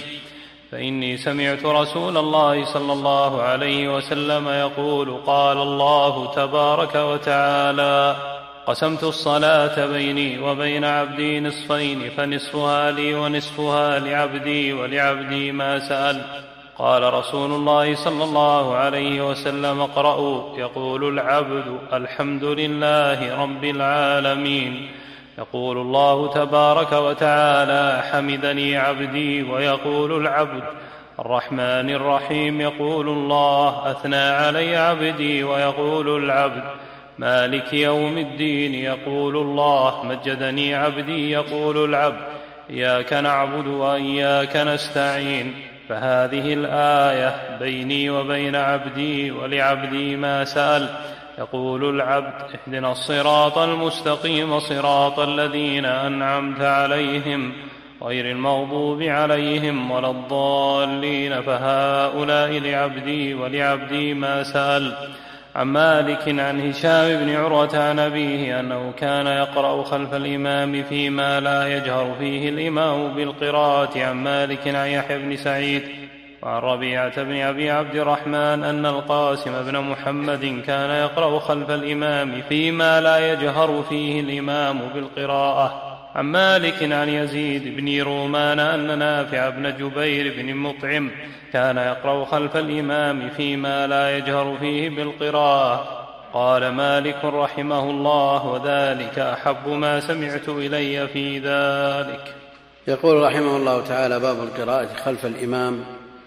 فإني سمعت رسول الله صلى الله عليه وسلم يقول: قال الله تبارك وتعالى: قسمت الصلاة بيني وبين عبدي نصفين، فنصفها لي ونصفها لعبدي، ولعبدي ما سأل. قال رسول الله صلى الله عليه وسلم: اقرأوا. يقول العبد: الحمد لله رب العالمين. يقول الله تبارك وتعالى: حمدني عبدي. ويقول العبد: الرحمن الرحيم. يقول الله: أثنى علي عبدي. ويقول العبد: مالك يوم الدين. يقول الله: مجدني عبدي. يقول العبد: إياك نعبد وإياك نستعين. فهذه الآية بيني وبين عبدي، ولعبدي ما سأل. يقول العبد: اهدنا الصراط المستقيم صراط الذين أنعمت عليهم غير المغضوب عليهم ولا الضالين. فهؤلاء لعبدي ولعبدي ما سأل. عن مالك عن هشام بن عروة عن أبيه أنه كان يقرأ خلف الإمام فيما لا يجهر فيه الإمام بالقراءة. عن مالك عن يحيى بن سعيد وعن ربيعة بن أبي عبد الرحمن أن القاسم بن محمد كان يقرأ خلف الإمام فيما لا يجهر فيه الإمام بالقراءة. عن مالك عن يزيد بن رومان أن نافع بن جبير بن مطعم كان يقرأ خلف الإمام فيما لا يجهر فيه بالقراءة. قال مالك رحمه الله: وذلك أحب ما سمعت إلي في ذلك. يقول رحمه الله تعالى: باب القراءة خلف الإمام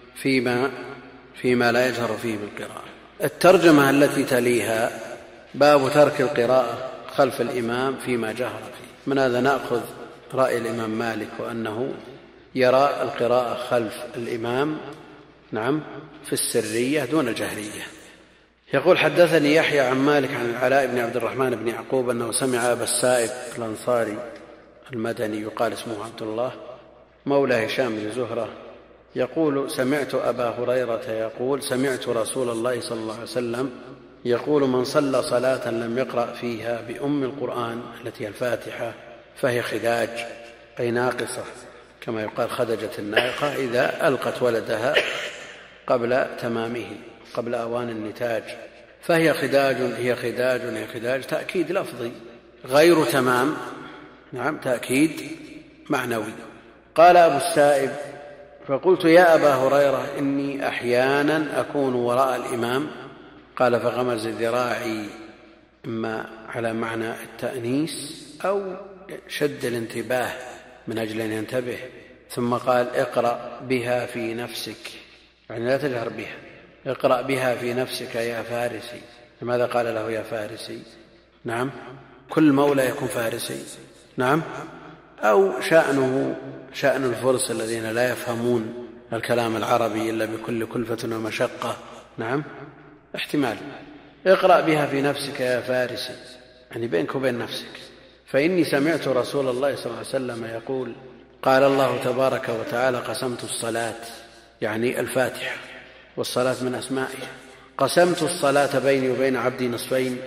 فيما لا يجهر فيه بالقراءة. الترجمة التي تليها: باب ترك القراءة خلف الإمام فيما جهر فيه. من هذا نأخذ رأي الإمام مالك، وأنه يرى القراءة خلف الإمام في السرية دون الجهرية. يقول: حدثني يحيى عن مالك عن العلاء بن عبد الرحمن بن يعقوب أنه سمع أبا السائب الأنصاري المدني يقال اسمه عبد الله مولى هشام بن زهرة يقول: سمعت أبا هريرة يقول: سمعت رسول الله صلى الله عليه وسلم يقول: من صلى صلاة لم يقرأ فيها بأم القرآن التي هي الفاتحة فهي خداج، أي ناقصة، كما يقال خدجت الناقة إذا ألقت ولدها قبل تمامه، قبل أوان النتاج. فهي خداج تأكيد لفظي، غير تمام تأكيد معنوي. قال أبو السائب: فقلت: يا أبا هريرة، إني أحيانا أكون وراء الإمام. قال: فغمز ذراعي، إما على معنى التأنيس أو شد الانتباه من أجل أن ينتبه، ثم قال: اقرأ بها في نفسك، يعني لا تجهر بها، اقرأ بها في نفسك يا فارسي. لماذا قال له يا فارسي؟ كل مولى يكون فارسي؟ نعم. أو شأن الفرس الذين لا يفهمون الكلام العربي إلا بكل كلفة ومشقة؟ نعم، احتمال. اقرأ بها في نفسك يا فارسي، يعني بينك وبين نفسك. فإني سمعت رسول الله صلى الله عليه وسلم يقول: قال الله تبارك وتعالى: قسمت الصلاة، يعني الفاتحة، والصلاة من أسمائه. قسمت الصلاة بيني وبين عبدي نصفين،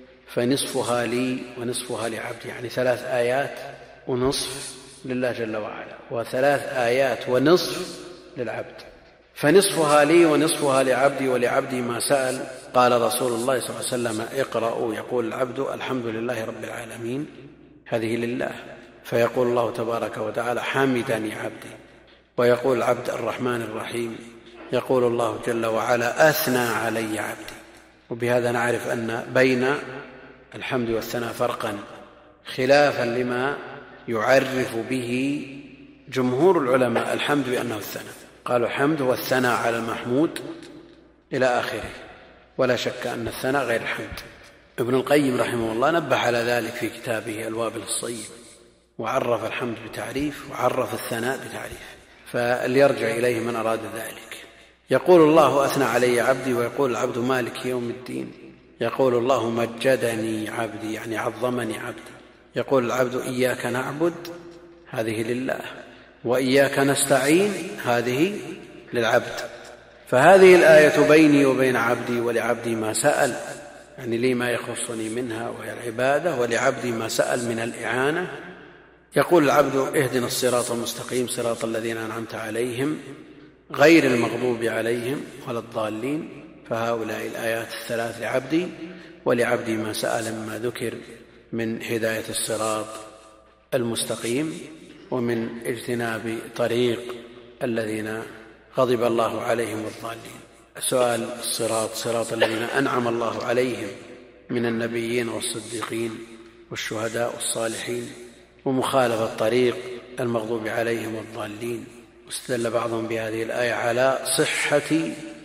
فنصفها لي ونصفها لعبدي، يعني 3 آيات ونصف لله جل وعلا، و3 آيات ونصف للعبد. فنصفها لي ونصفها لعبدي، ولعبدي ما سأل. قال رسول الله صلى الله عليه وسلم: اقرأوا. يقول العبد: الحمد لله رب العالمين، هذه لله. فيقول الله تبارك وتعالى: حمدني عبدي. ويقول العبد: الرحمن الرحيم. يقول الله جل وعلا: أثنى علي عبدي. وبهذا نعرف أن بين الحمد والثناء فرقا، خلافا لما يعرف به جمهور العلماء الحمد بأنه الثناء. قالوا الحمد والثناء على المحمود إلى آخره، ولا شك أن الثناء غير الحمد. ابن القيم رحمه الله نبه على ذلك في كتابه الوابل الصيب، وعرف الحمد بتعريف وعرف الثناء بتعريف، فليرجع إليه من أراد ذلك. يقول الله: أثنى علي عبدي. ويقول العبد: مالك يوم الدين. يقول الله: مجدني عبدي، يعني عظمني عبدي. يقول العبد: إياك نعبد، هذه لله، وإياك نستعين، هذه للعبد. فهذه الآية بيني وبين عبدي، ولعبدي ما سأل، يعني لي ما يخصني منها وهي العبادة، ولعبدي ما سأل من الإعانة. يقول العبد: اهدنا الصراط المستقيم، صراط الذين أنعمت عليهم غير المغضوب عليهم ولا الضالين. فهؤلاء الآيات ال3 لعبدي، ولعبدي ما سأل مما ذكر من هداية الصراط المستقيم، ومن اجتناب طريق الذين غضب الله عليهم والضالين. سؤال الصراط: صراط الذين أنعم الله عليهم من النبيين والصديقين والشهداء والصالحين، ومخالفة طريق المغضوب عليهم والضالين. واستدل بعضهم بهذه الآية على صحة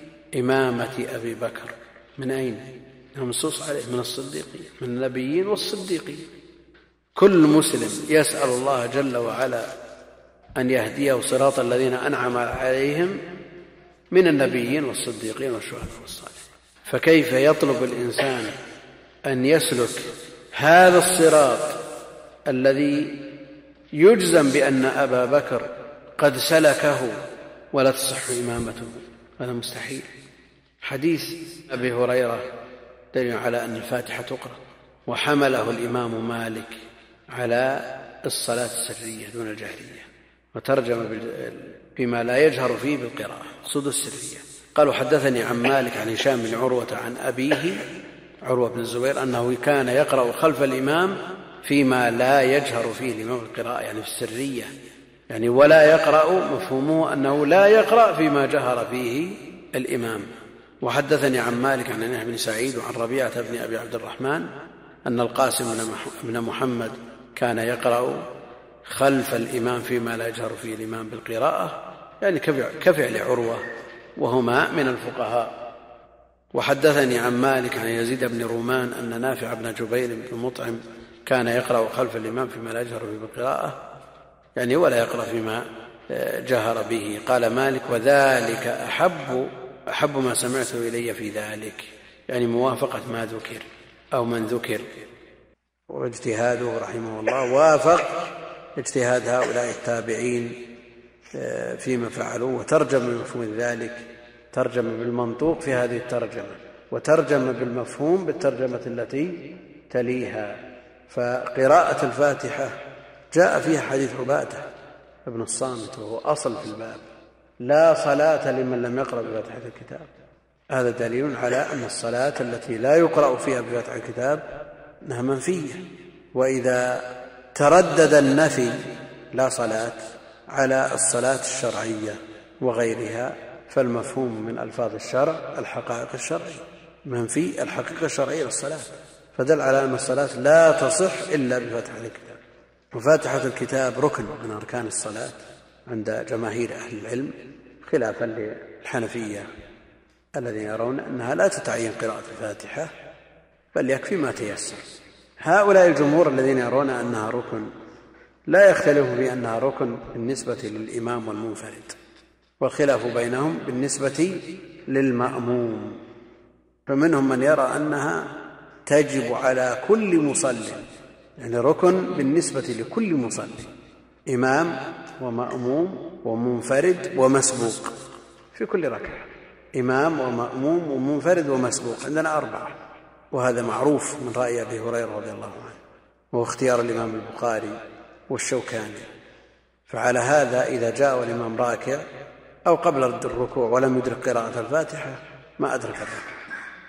إمامة أبي بكر. من أين؟ منصوص عليه من الصديقين، من النبيين والصديقين. كل مسلم يسأل الله جل وعلا أن يهديه صراط الذين أنعم عليهم من النبيين والصديقين والشهداء والصالحين. فكيف يطلب الإنسان أن يسلك هذا الصراط الذي يجزم بأن أبا بكر قد سلكه ولا تصح إمامته؟ هذا مستحيل. حديث أبي هريرة دليل على أن الفاتحة تقرأ، وحمله الإمام مالك على الصلاة السرية دون الجهرية، وترجم بما لا يجهر فيه بالقراءة، صد السرية. قالوا: حدثني عن مالك عن هشام بن عروة عن أبيه عروة بن الزبير أنه كان يقرأ خلف الإمام فيما لا يجهر فيه الإمام بالقراءة، يعني في السرية، يعني ولا يقرأ، مفهومه أنه لا يقرأ فيما جهر فيه الإمام. وحدثني عن مالك عن يحيى بن سعيد وعن ربيعة بن أبي عبد الرحمن أن القاسم بن محمد كان يقرأ خلف الإمام فيما لا يجهر فيه الإمام بالقراءة، يعني كفعل عروة، وهما من الفقهاء. وحدثني عن مالك عن يزيد بن رومان أن نافع بن جبير بن مطعم كان يقرأ خلف الإمام فيما لا يجهر فيه بالقراءة، يعني ولا يقرأ فيما جهر به. قال مالك: وذلك أحب ما سمعته إلي في ذلك، يعني موافقة ما ذكر أو من ذكر. واجتهاده رحمه الله وافق اجتهاد هؤلاء التابعين فيما فعلوا، وترجم بمفهوم ذلك، ترجم بالمنطوق في هذه الترجمة، وترجم بالمفهوم بالترجمة التي تليها. فقراءة الفاتحة جاء فيها حديث عبادة ابن الصامت، وهو أصل في الباب: لا صلاة لمن لم يقرأ بفاتحة الكتاب. هذا دليل على أن الصلاة التي لا يقرأ فيها بفاتحة الكتاب أنها منفية. وإذا تردد النفي لا صلاة على الصلاة الشرعية وغيرها، فالمفهوم من ألفاظ الشرع الحقائق الشرعية، منفي الحقيقة الشرعية للصلاة، فدل على أن الصلاة لا تصح إلا بفاتحة الكتاب. وفاتحة الكتاب ركن من أركان الصلاة عند جماهير أهل العلم، خلافا للحنفية الذين يرون أنها لا تتعين قراءة الفاتحة، بل يكفي ما تيسر. هؤلاء الجمهور الذين يرون أنها ركن لا يختلف في أنها ركن بالنسبة للإمام والمنفرد، والخلاف بينهم بالنسبة للمأموم، فمنهم من يرى أنها تجب على كل مصلي، يعني ركن بالنسبة لكل مصلي، إمام ومأموم ومنفرد ومسبوق في كل ركعة، إمام ومأموم ومنفرد ومسبوق، عندنا 4، وهذا معروف من رأي أبي هريرة رضي الله عنه، وهو اختيار الإمام البخاري والشوكاني. فعلى هذا إذا جاء الإمام راكع أو قبل الركوع ولم يدرك قراءة الفاتحة ما أدرك الركعة،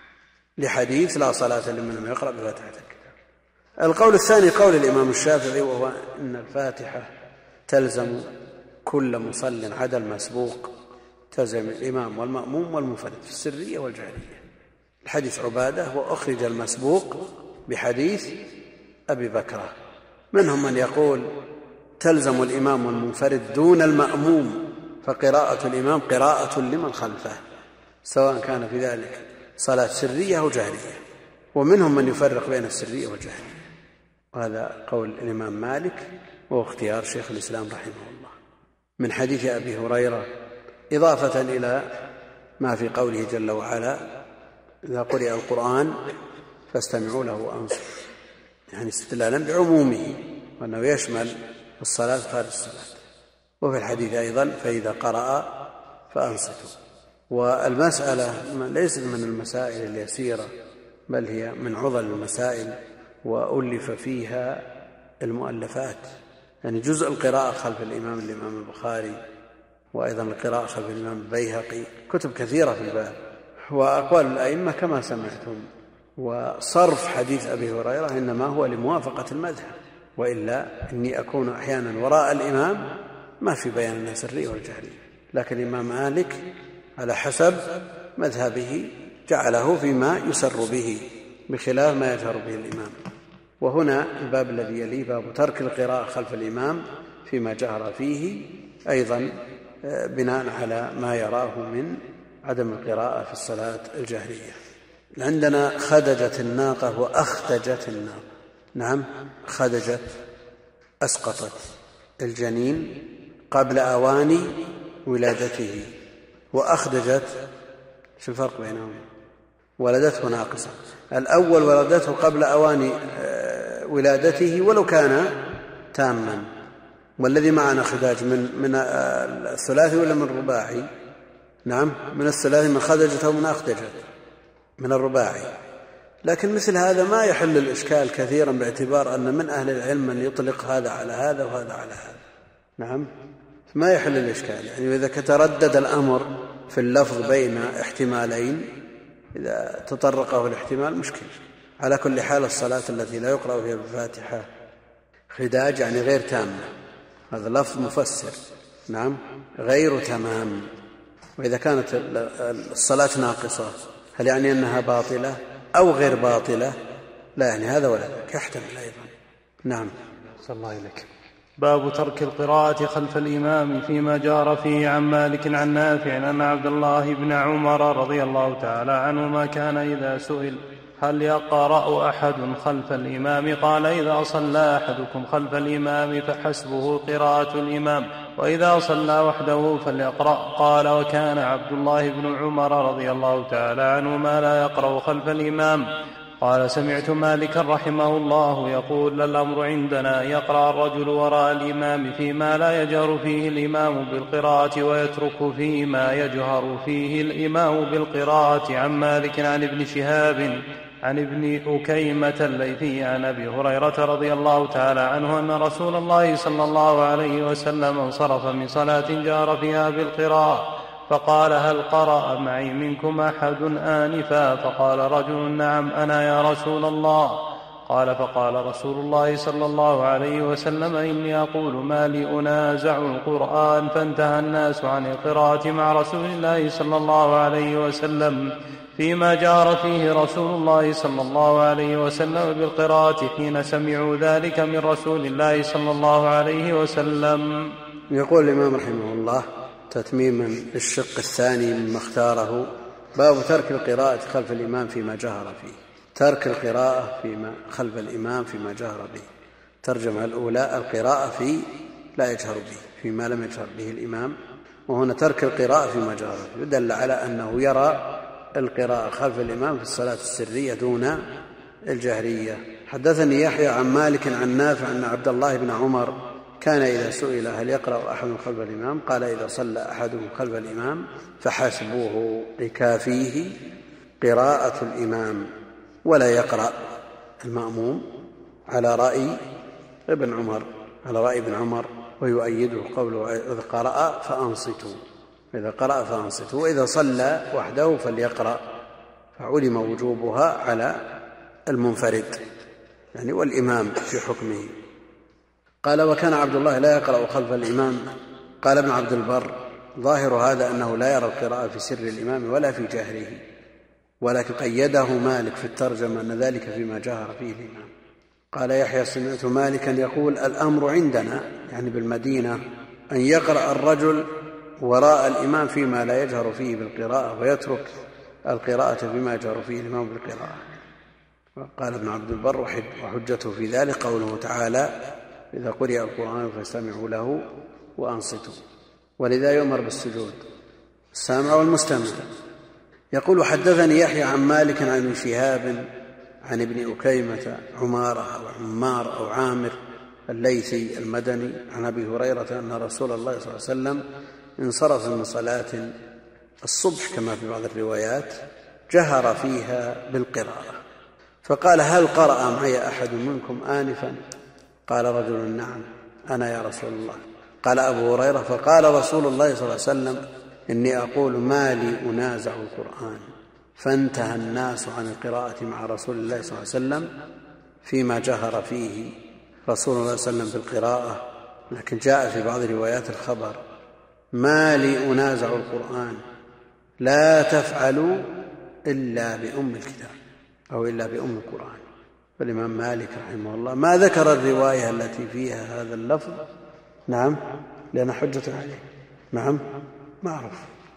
لحديث لا صلاة لمن لم يقرأ بفاتحة الكتاب. القول الثاني قول الإمام الشافعي، وهو أن الفاتحة تلزم كل مصل عدا المسبوق، تلزم الإمام والمأموم والمنفرد في السرية والجهرية، الحديث عبادة وأخرج المسبوق بحديث أبي بكرة. منهم من يقول تلزم الإمام والمنفرد دون المأموم، فقراءة الإمام قراءة لمن خلفه سواء كان في ذلك صلاة سرية أو جهرية، ومنهم من يفرق بين السرية والجهرية، وهذا قول الإمام مالك وهو اختيار شيخ الإسلام رحمه الله من حديث أبي هريرة، إضافة إلى ما في قوله جل وعلا إذا قرئ القرآن فاستمعوا له وأنصتوا، يعني استدلالا بعمومه وأنه يشمل الصلاة خارج الصلاة. وفي الحديث أيضا فإذا قرأ فأنصتوا. والمسألة ليست من المسائل اليسيرة، بل هي من عضل المسائل، وألف فيها المؤلفات، يعني جزء القراءة خلف الإمام البخاري، وأيضا القراءة خلف الإمام البيهقي، كتب كثيرة في الباب، وأقوال الأئمة كما سمعتم. وصرف حديث أبي هريرة إنما هو لموافقة المذهب، وإلا إني أكون أحيانا وراء الإمام ما في بيان أنها سرية والجهرية، لكن الإمام مالك على حسب مذهبه جعله فيما يسر به بخلاف ما يجهر به الإمام. وهنا الباب الذي يليه باب ترك القراءة خلف الإمام فيما جهر فيه، أيضا بناء على ما يراه من عدم القراءة في الصلاة الجهرية. عندنا خدجت الناقة وأختجت الناقة. نعم، خدجت أسقطت الجنين قبل أوان ولادته، وأخدجت شو الفرق بينهم؟ ولدته ناقصة. الأول ولدته قبل أوان ولادته ولو كان تاما، والذي معنا خداج من الثلاثي ولا من الرباعي؟ نعم، من الثلاثي، من خدجت أو من أخدجت من الرباعي. لكن مثل هذا ما يحل الإشكال كثيرا، باعتبار أن من أهل العلم من يطلق هذا على هذا وهذا على هذا. نعم، ما يحل الإشكال، يعني إذا تردد الأمر في اللفظ بين احتمالين، إذا تطرقه الاحتمال مشكل. على كل حال الصلاة التي لا يقرأ فيها بالفاتحة خداج يعني غير تامة، هذا لفظ مفسر. نعم، غير تمام. وإذا كانت الصلاة ناقصة هل يعني أنها باطلة أو غير باطلة؟ لا، يعني هذا ولا ذاك، يحتمل أيضا. نعم، صلى الله عليك. باب ترك القراءة خلف الإمام فيما جار فيه عن مالك عن نافع أن عبد الله بن عمر رضي الله تعالى عنهما كان إذا سئل هل يقرأ أحد خلف الإمام قال إذا صلى أحدكم خلف الإمام فحسبه قراءة الإمام، وإذا صلى وحده فليقرأ. قال وكان عبد الله بن عمر رضي الله تعالى عنهما لا يقرأ خلف الإمام. قال سمعت مالكا رحمه الله يقول الأمر عندنا يقرأ الرجل وراء الإمام فيما لا يجهر فيه الإمام بالقراءة ويترك فيما يجهر فيه الإمام بالقراءة. عن مالك عن ابن شهاب عن ابن أكيمة الليثي عن أبي هريرة رضي الله تعالى عنه أن رسول الله صلى الله عليه وسلم انصرف من صلاة جار فيها بالقراءة فقال هل قرأ معي منكم أحد آنفا؟ فقال رجل نعم أنا يا رسول الله. قال فقال رسول الله صلى الله عليه وسلم إني أقول ما لي أنازع القرآن. فانتهى الناس عن القراءة مع رسول الله صلى الله عليه وسلم فيما جار فيه رسول الله صلى الله عليه وسلم بالقراءة حين سمعوا ذلك من رسول الله صلى الله عليه وسلم. يقول الإمام رحمه الله تتميما للشق الثاني مما اختاره، باب ترك القراءة خلف الإمام فيما جهر فيه. ترك القراءة فيما خلف الإمام فيما جهر به. الترجمة الأولى القراءة في لا يجهر به فيما لم يجهر به الإمام، وهنا ترك القراءة فيما جهر به، يدل على أنه يرى القراءة خلف الإمام في الصلاة السرية دون الجهرية. حدثني يحيى عن مالك عن نافع أن عبد الله بن عمر كان إذا سئل هل يقرأ أحد خلف الإمام قال إذا صلى أحدهم خلف الإمام فحسبوه لكافيه قراءة الإمام ولا يقرأ المأموم، على رأي ابن عمر ويؤيده قوله إذا قرأ فأنصتوا وإذا صلى وحده فليقرأ، فعلم وجوبها على المنفرد يعني والإمام في حكمه. قال وكان عبد الله لا يقرأ خلف الإمام. قال ابن عبد البر ظاهر هذا أنه لا يرى القراءة في سر الإمام ولا في جهره، ولكن قيده مالك في الترجمة أن ذلك فيما جهر فيه الإمام. قال يحيى سمعت مالكا يقول الأمر عندنا يعني بالمدينة أن يقرأ الرجل وراء الإمام فيما لا يجهر فيه بالقراءة ويترك القراءة فيما يجهر فيه الإمام بالقراءة. قال ابن عبد البر وحجته في ذلك قوله تعالى إذا قرئ القرآن فاستمعوا له وأنصتوا، ولذا يؤمر بالسجود السامع والمستمع. يقول حدثني يحيى عن مالك عن ابن شهاب عن ابن أكيمة عمارة أو عمار أو عامر الليثي المدني عن أبي هريرة أن رسول الله صلى الله عليه وسلم انصرف من صلاة الصبح كما في بعض الروايات جهر فيها بالقراءة، فقال هل قرأ معي أحد منكم آنفا؟ قال رجل نعم أنا يا رسول الله. قال أبو هريرة فقال رسول الله صلى الله عليه وسلم إني أقول ما لي أنازع القرآن، فانتهى الناس عن القراءة مع رسول الله صلى الله عليه وسلم فيما جهر فيه رسول الله صلى الله عليه وسلم بالقراءة، لكن جاء في بعض روايات الخبر ما لي أنازع القرآن لا تفعلوا إلا بأم الكتاب أو إلا بأم القرآن. فالإمام مالك رحمه الله ما ذكر الرواية التي فيها هذا اللفظ، نعم لأن حجة عليه، نعم معروف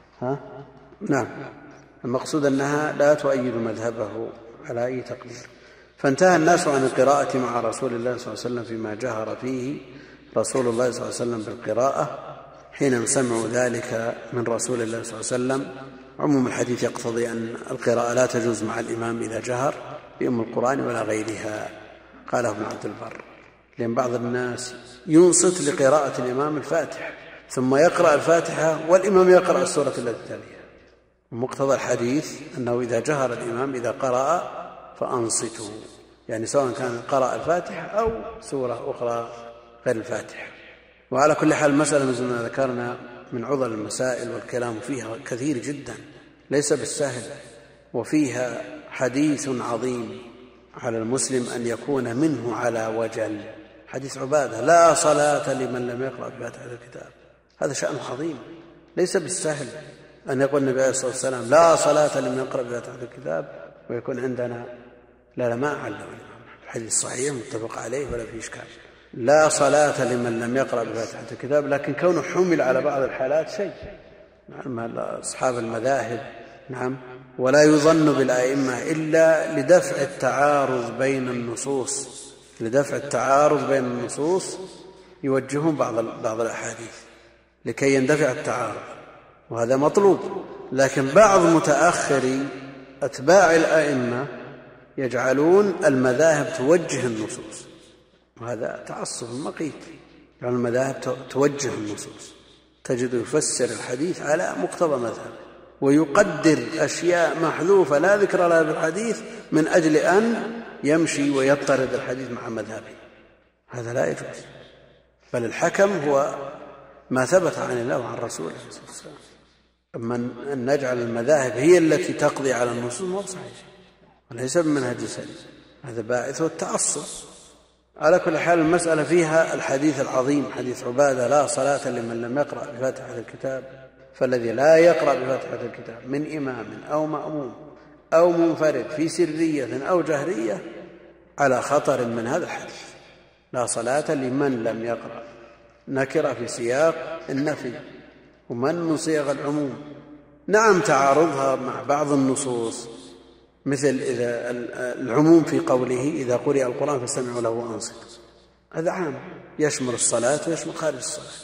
نعم المقصود أنها لا تؤيد مذهبه على أي تقدير. فانتهى الناس عن القراءة مع رسول الله صلى الله عليه وسلم فيما جهر فيه رسول الله صلى الله عليه وسلم بالقراءة حين سمعوا ذلك من رسول الله صلى الله عليه وسلم. عموم الحديث يقتضي أن القراءة لا تجوز مع الإمام إذا جهر بأم القرآن ولا غيرها. قاله ابن عبد البر لأن بعض الناس ينصت لقراءة الإمام الفاتحة ثم يقرأ الفاتحة والإمام يقرأ السورة التي تليها، ومقتضى الحديث أنه إذا جهر الإمام إذا قرأ فأنصتوا، يعني سواء كان قرأ الفاتحة أو سورة أخرى غير الفاتحة. وعلى كل حال المسألة مثل ما ذكرنا من عضل المسائل والكلام فيها كثير جدا ليس بالسهل، وفيها حديث عظيم على المسلم أن يكون منه على وجل. حديث عبادة لا صلاة لمن لم يقرأ بفاتحة الكتاب، هذا شأن عظيم ليس بالسهل أن يقول النبي عليه الصلاة والسلام لا صلاة لمن يقرأ بفاتحة الكتاب ويكون عندنا لا ما علم الحديث صحيح متفق عليه ولا في إشكال، لا صلاة لمن لم يقرأ بفاتحة الكتاب. لكن كونه حمل على بعض الحالات شيء، نعم أصحاب المذاهب نعم، ولا يظن بالأئمة إلا لدفع التعارض بين النصوص يوجهون بعض الأحاديث لكي يندفع التعارض، وهذا مطلوب. لكن بعض متأخري أتباع الأئمة يجعلون المذاهب توجه النصوص، وهذا تعصب مقيت. يعني المذاهب توجه النصوص، تجد يفسر الحديث على مقتضى مذهب ويقدر أشياء محذوفة لا ذكر لها بالحديث من أجل أن يمشي ويضطرد الحديث مع مذهبه، هذا لا يجوز. بل الحكم هو ما ثبت عن الله وعن رسوله صلى الله عليه وسلم. أما أن نجعل المذاهب هي التي تقضي على النصوص ما صحيح وليس بمنهج سليم، هذا باعث التعصب. على كل حال المسألة فيها الحديث العظيم حديث عبادة لا صلاة لمن لم يقرأ بفاتحة الكتاب، فالذي لا يقرأ بفاتحة الكتاب من إمام أو مأموم أو منفرد في سرية أو جهرية على خطر من هذا الحديث. لا صلاة لمن لم يقرأ نكرة في سياق النفي، ومن صيغ العموم. نعم تعارضها مع بعض النصوص مثل إذا العموم في قوله إذا قرئ القرآن فاستمعوا له وأنصتوا، هذا عام يشمل الصلاة ويشمل خارج الصلاة.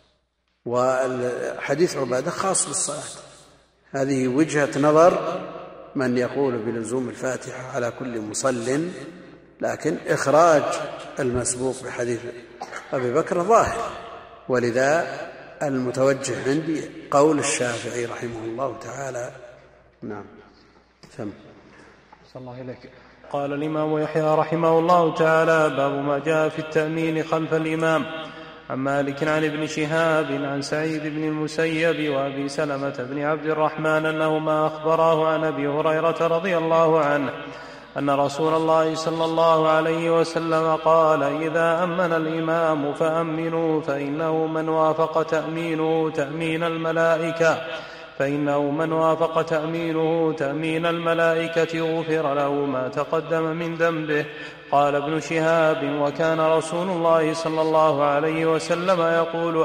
وحديث عبادة خاص بالصلاة. هذه وجهة نظر من يقول بلزوم الفاتحة على كل مصل، لكن إخراج المسبوق بحديث أبي بكر ظاهر، ولذا المتوجه عندي قول الشافعي رحمه الله تعالى. نعم. سم. صلى الله إليك. قال الإمام يحيى رحمه الله تعالى: باب ما جاء في التأمين خلف الإمام. عن مالك عن ابن شهاب عن سعيد بن المسيب وأبي سلمة بن عبد الرحمن أنهما أخبراه عن أبي هريرة رضي الله عنه أن رسول الله صلى الله عليه وسلم قال: إذا أمن الإمام فأمنوا، فإنه من وافق تأمينه تأمين الملائكة غفر له ما تقدم من ذنبه. قال ابن شهاب: وكان رسول الله صلى الله عليه وسلم يقول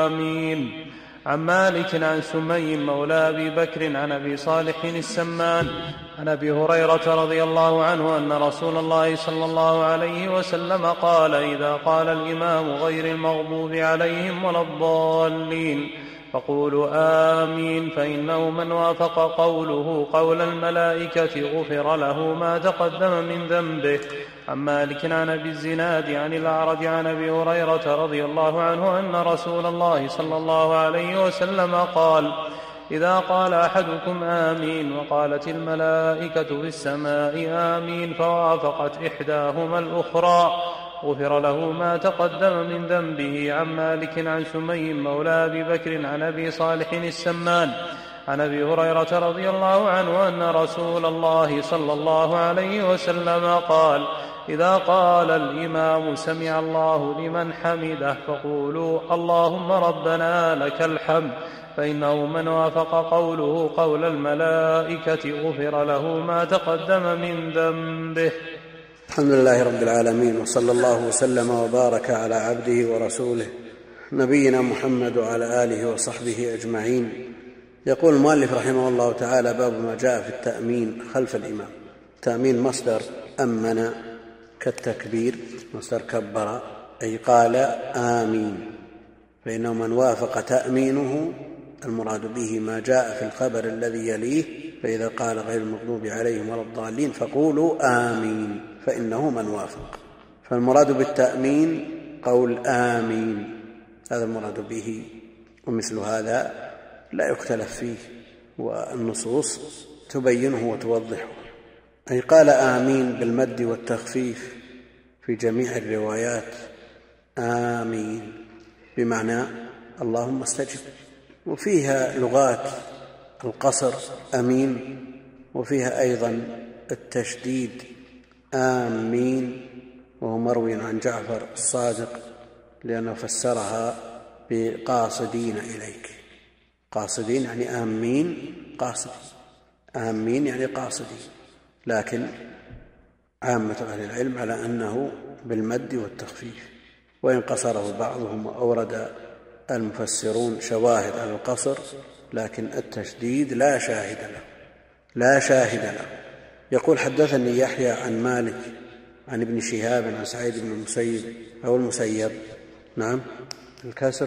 آمين. عن مالك عن سمي مولى أبي بكر عن أبي صالح السمان عن أبي هريرة رضي الله عنه أن رسول الله صلى الله عليه وسلم قال: إذا قال الإمام غير المغضوب عليهم ولا الضالين فقولوا آمين، فإنه من وافق قوله قول الملائكة غفر له ما تقدم من ذنبه. عن مالك عن أبي الزناد عن الأعرج عن أبي هريرة رضي الله عنه أن رسول الله صلى الله عليه وسلم قال: إذا قال أحدكم آمين وقالت الملائكة في السماء آمين فوافقت إحداهما الأخرى غفر له ما تقدم من ذنبه. عن مالك عن سمي مولى أبي بكر عن أبي صالح السمان عن أبي هريرة رضي الله عنه أن رسول الله صلى الله عليه وسلم قال: إذا قال الإمام سمع الله لمن حمده فقولوا اللهم ربنا لك الحمد، فإنه من وافق قوله قول الملائكة غفر له ما تقدم من ذنبه. الحمد لله رب العالمين، وصلى الله وسلم وبارك على عبده ورسوله نبينا محمد وعلى آله وصحبه أجمعين. يقول المؤلف رحمه الله تعالى: باب ما جاء في التأمين خلف الإمام. التأمين مصدر أمن كالتكبير، مصدر كبر أي قال آمين، فإنه من وافق تأمينه المراد به ما جاء في الخبر الذي يليه: فإذا قال غير المغضوب عليهم ولا الضالين فقولوا آمين، فإنه من وافق. فالمراد بالتأمين قول آمين، هذا المراد به، ومثل هذا لا يختلف فيه، والنصوص تبينه وتوضحه. أي قال آمين بالمد والتخفيف في جميع الروايات، آمين بمعنى اللهم استجب. وفيها لغات القصر أمين، وفيها أيضا التشديد آمين، وهو مروي عن جعفر الصادق لأنه فسرها بقاصدين إليك. قاصدين يعني آمين قاصدين، آمين يعني قاصدين، لكن عامة أهل العلم على أنه بالمد والتخفيف، وإن قصره بعضهم وأورد المفسرون شواهد على القصر، لكن التشديد لا شاهد له. يقول: حدثني يحيى عن مالك عن ابن شهاب عن سعيد بن المسيب أو المسيب، نعم الكسر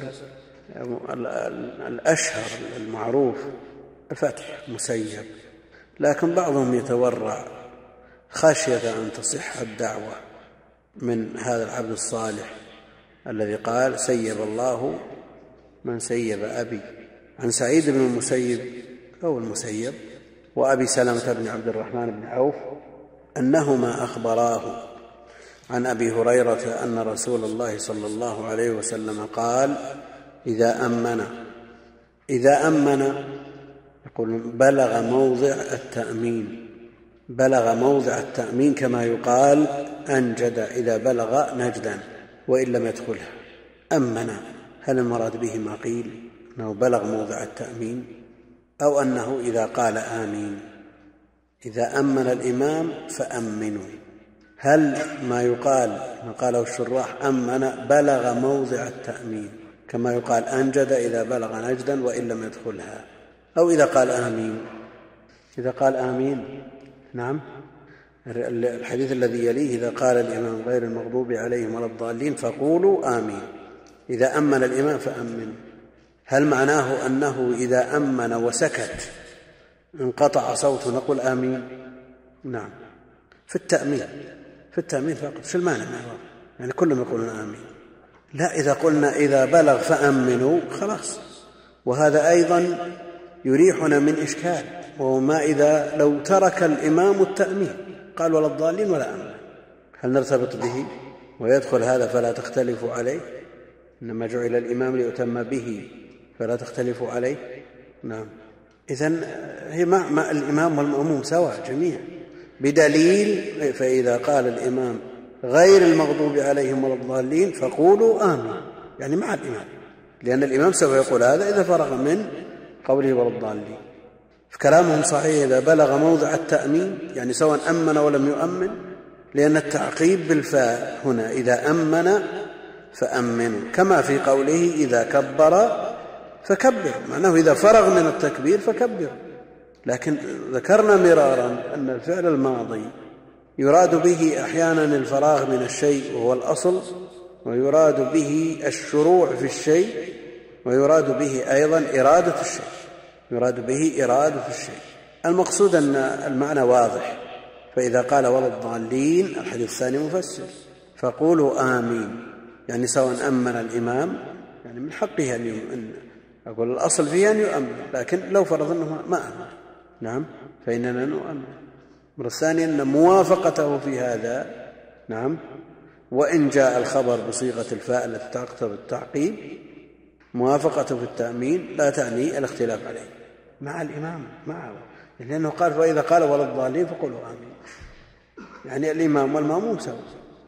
الأشهر المعروف الفتح مسيب، لكن بعضهم يتورع خشية أن تصح الدعوة من هذا العبد الصالح الذي قال: سيب الله من سيب أبي. عن سعيد بن المسيب أو المسيب وأبي سلمة بن عبد الرحمن بن عوف أنهما أخبراه عن أبي هريرة أن رسول الله صلى الله عليه وسلم قال: إذا أمن يقول بلغ موضع التأمين كما يقال أنجد إذا بلغ نجدا وإن لم يدخلها. أمن، هل المراد به ما قيل أنه بلغ موضع التأمين، أو أنه إذا قال آمين؟ إذا أمن الإمام فأمنوا، هل ما يقال ما قاله الشراح أمن بلغ موضع التأمين كما يقال أنجد إذا بلغ نجدا وإن لم يدخلها، أو إذا قال آمين نعم. الحديث الذي يليه إذا قال الإمام غير المغضوب عليهم ولا الضالين فقولوا آمين. إذا أمن الإمام فأمنوا. هل معناه أنه إذا أمن وسكت انقطع صوته نقول آمين؟ نعم، في التأمين فقط. في المعنى يعني كلهم يقولون آمين. لا، إذا قلنا إذا بلغ فأمنوا خلاص. وهذا أيضا يريحنا من إشكال، وهو ما إذا لو ترك الإمام التأمين قال ولا الضالين ولا أمن، هل نرتبط به ويدخل هذا فلا تختلفوا عليه؟ إنما جعل الإمام ليؤتم به فلا تختلفوا عليه. نعم. إذن هي مع الإمام والمأموم سواء جميع بدليل. فإذا قال الإمام غير المغضوب عليهم ولا الضالين فقولوا آمين، يعني مع الإمام، لأن الإمام سوف يقول هذا إذا فرغ من قوله ولا الضالين. فكلامهم صحيح إذا بلغ موضع التأمين، يعني سواء أمن ولم يؤمن، لأن التعقيب بالفاء هنا إذا أمن فأمنوا، كما في قوله إذا كبر فكبروا، معناه إذا فرغ من التكبير فكبروا. لكن ذكرنا مرارا أن الفعل الماضي يراد به أحيانا الفراغ من الشيء وهو الأصل، ويراد به الشروع في الشيء، ويراد به أيضا إرادة الشيء، يراد به إرادة الشيء. المقصود أن المعنى واضح. فإذا قال ولا الضالين الحديث الثاني مفسر فقولوا آمين، يعني سواء أمن الإمام، يعني من حقه أن أقول الأصل فيه أن يؤمن، لكن لو فرض أنه ما أمن نعم فإننا نؤمن. مرة ثانية أن موافقته في هذا نعم، وإن جاء الخبر بصيغة الفاء التي تقتضي التعقيب، موافقته في التأمين لا تعني الاختلاف عليه مع الإمام معه، لأنه قال فإذا قال ولا الضالين فقولوا آمين، يعني الإمام والمأموم سواء.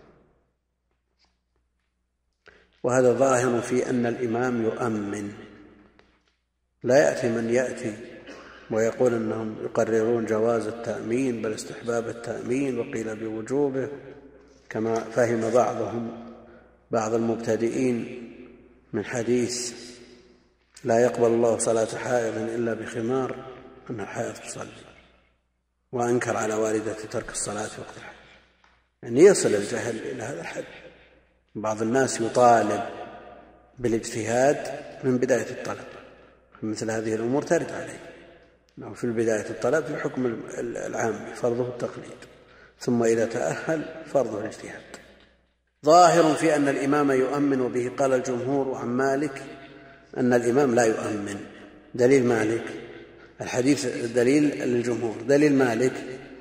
وهذا ظاهر في أن الإمام يؤمن، لا يأتي من يأتي ويقول أنهم يقررون جواز التأمين بل استحباب التأمين وقيل بوجوبه، كما فهم بعض المبتدئين من حديث لا يقبل الله صلاة حائض إلا بخمار أن الحائض تصلي، وأنكر على والدة ترك الصلاة وقتها. يعني يصل الجهل إلى هذا الحد. بعض الناس يطالب بالاجتهاد من بداية الطلب، مثل هذه الأمور ترد عليه في بداية الطلب في الحكم العام فرضه التقليد، ثم إذا تأهل فرضه الاجتهاد. ظاهر في أن الإمام يؤمن، وبه قال الجمهور عن مالك أن الإمام لا يؤمن. دليل مالك الحديث، دليل للجمهور، دليل مالك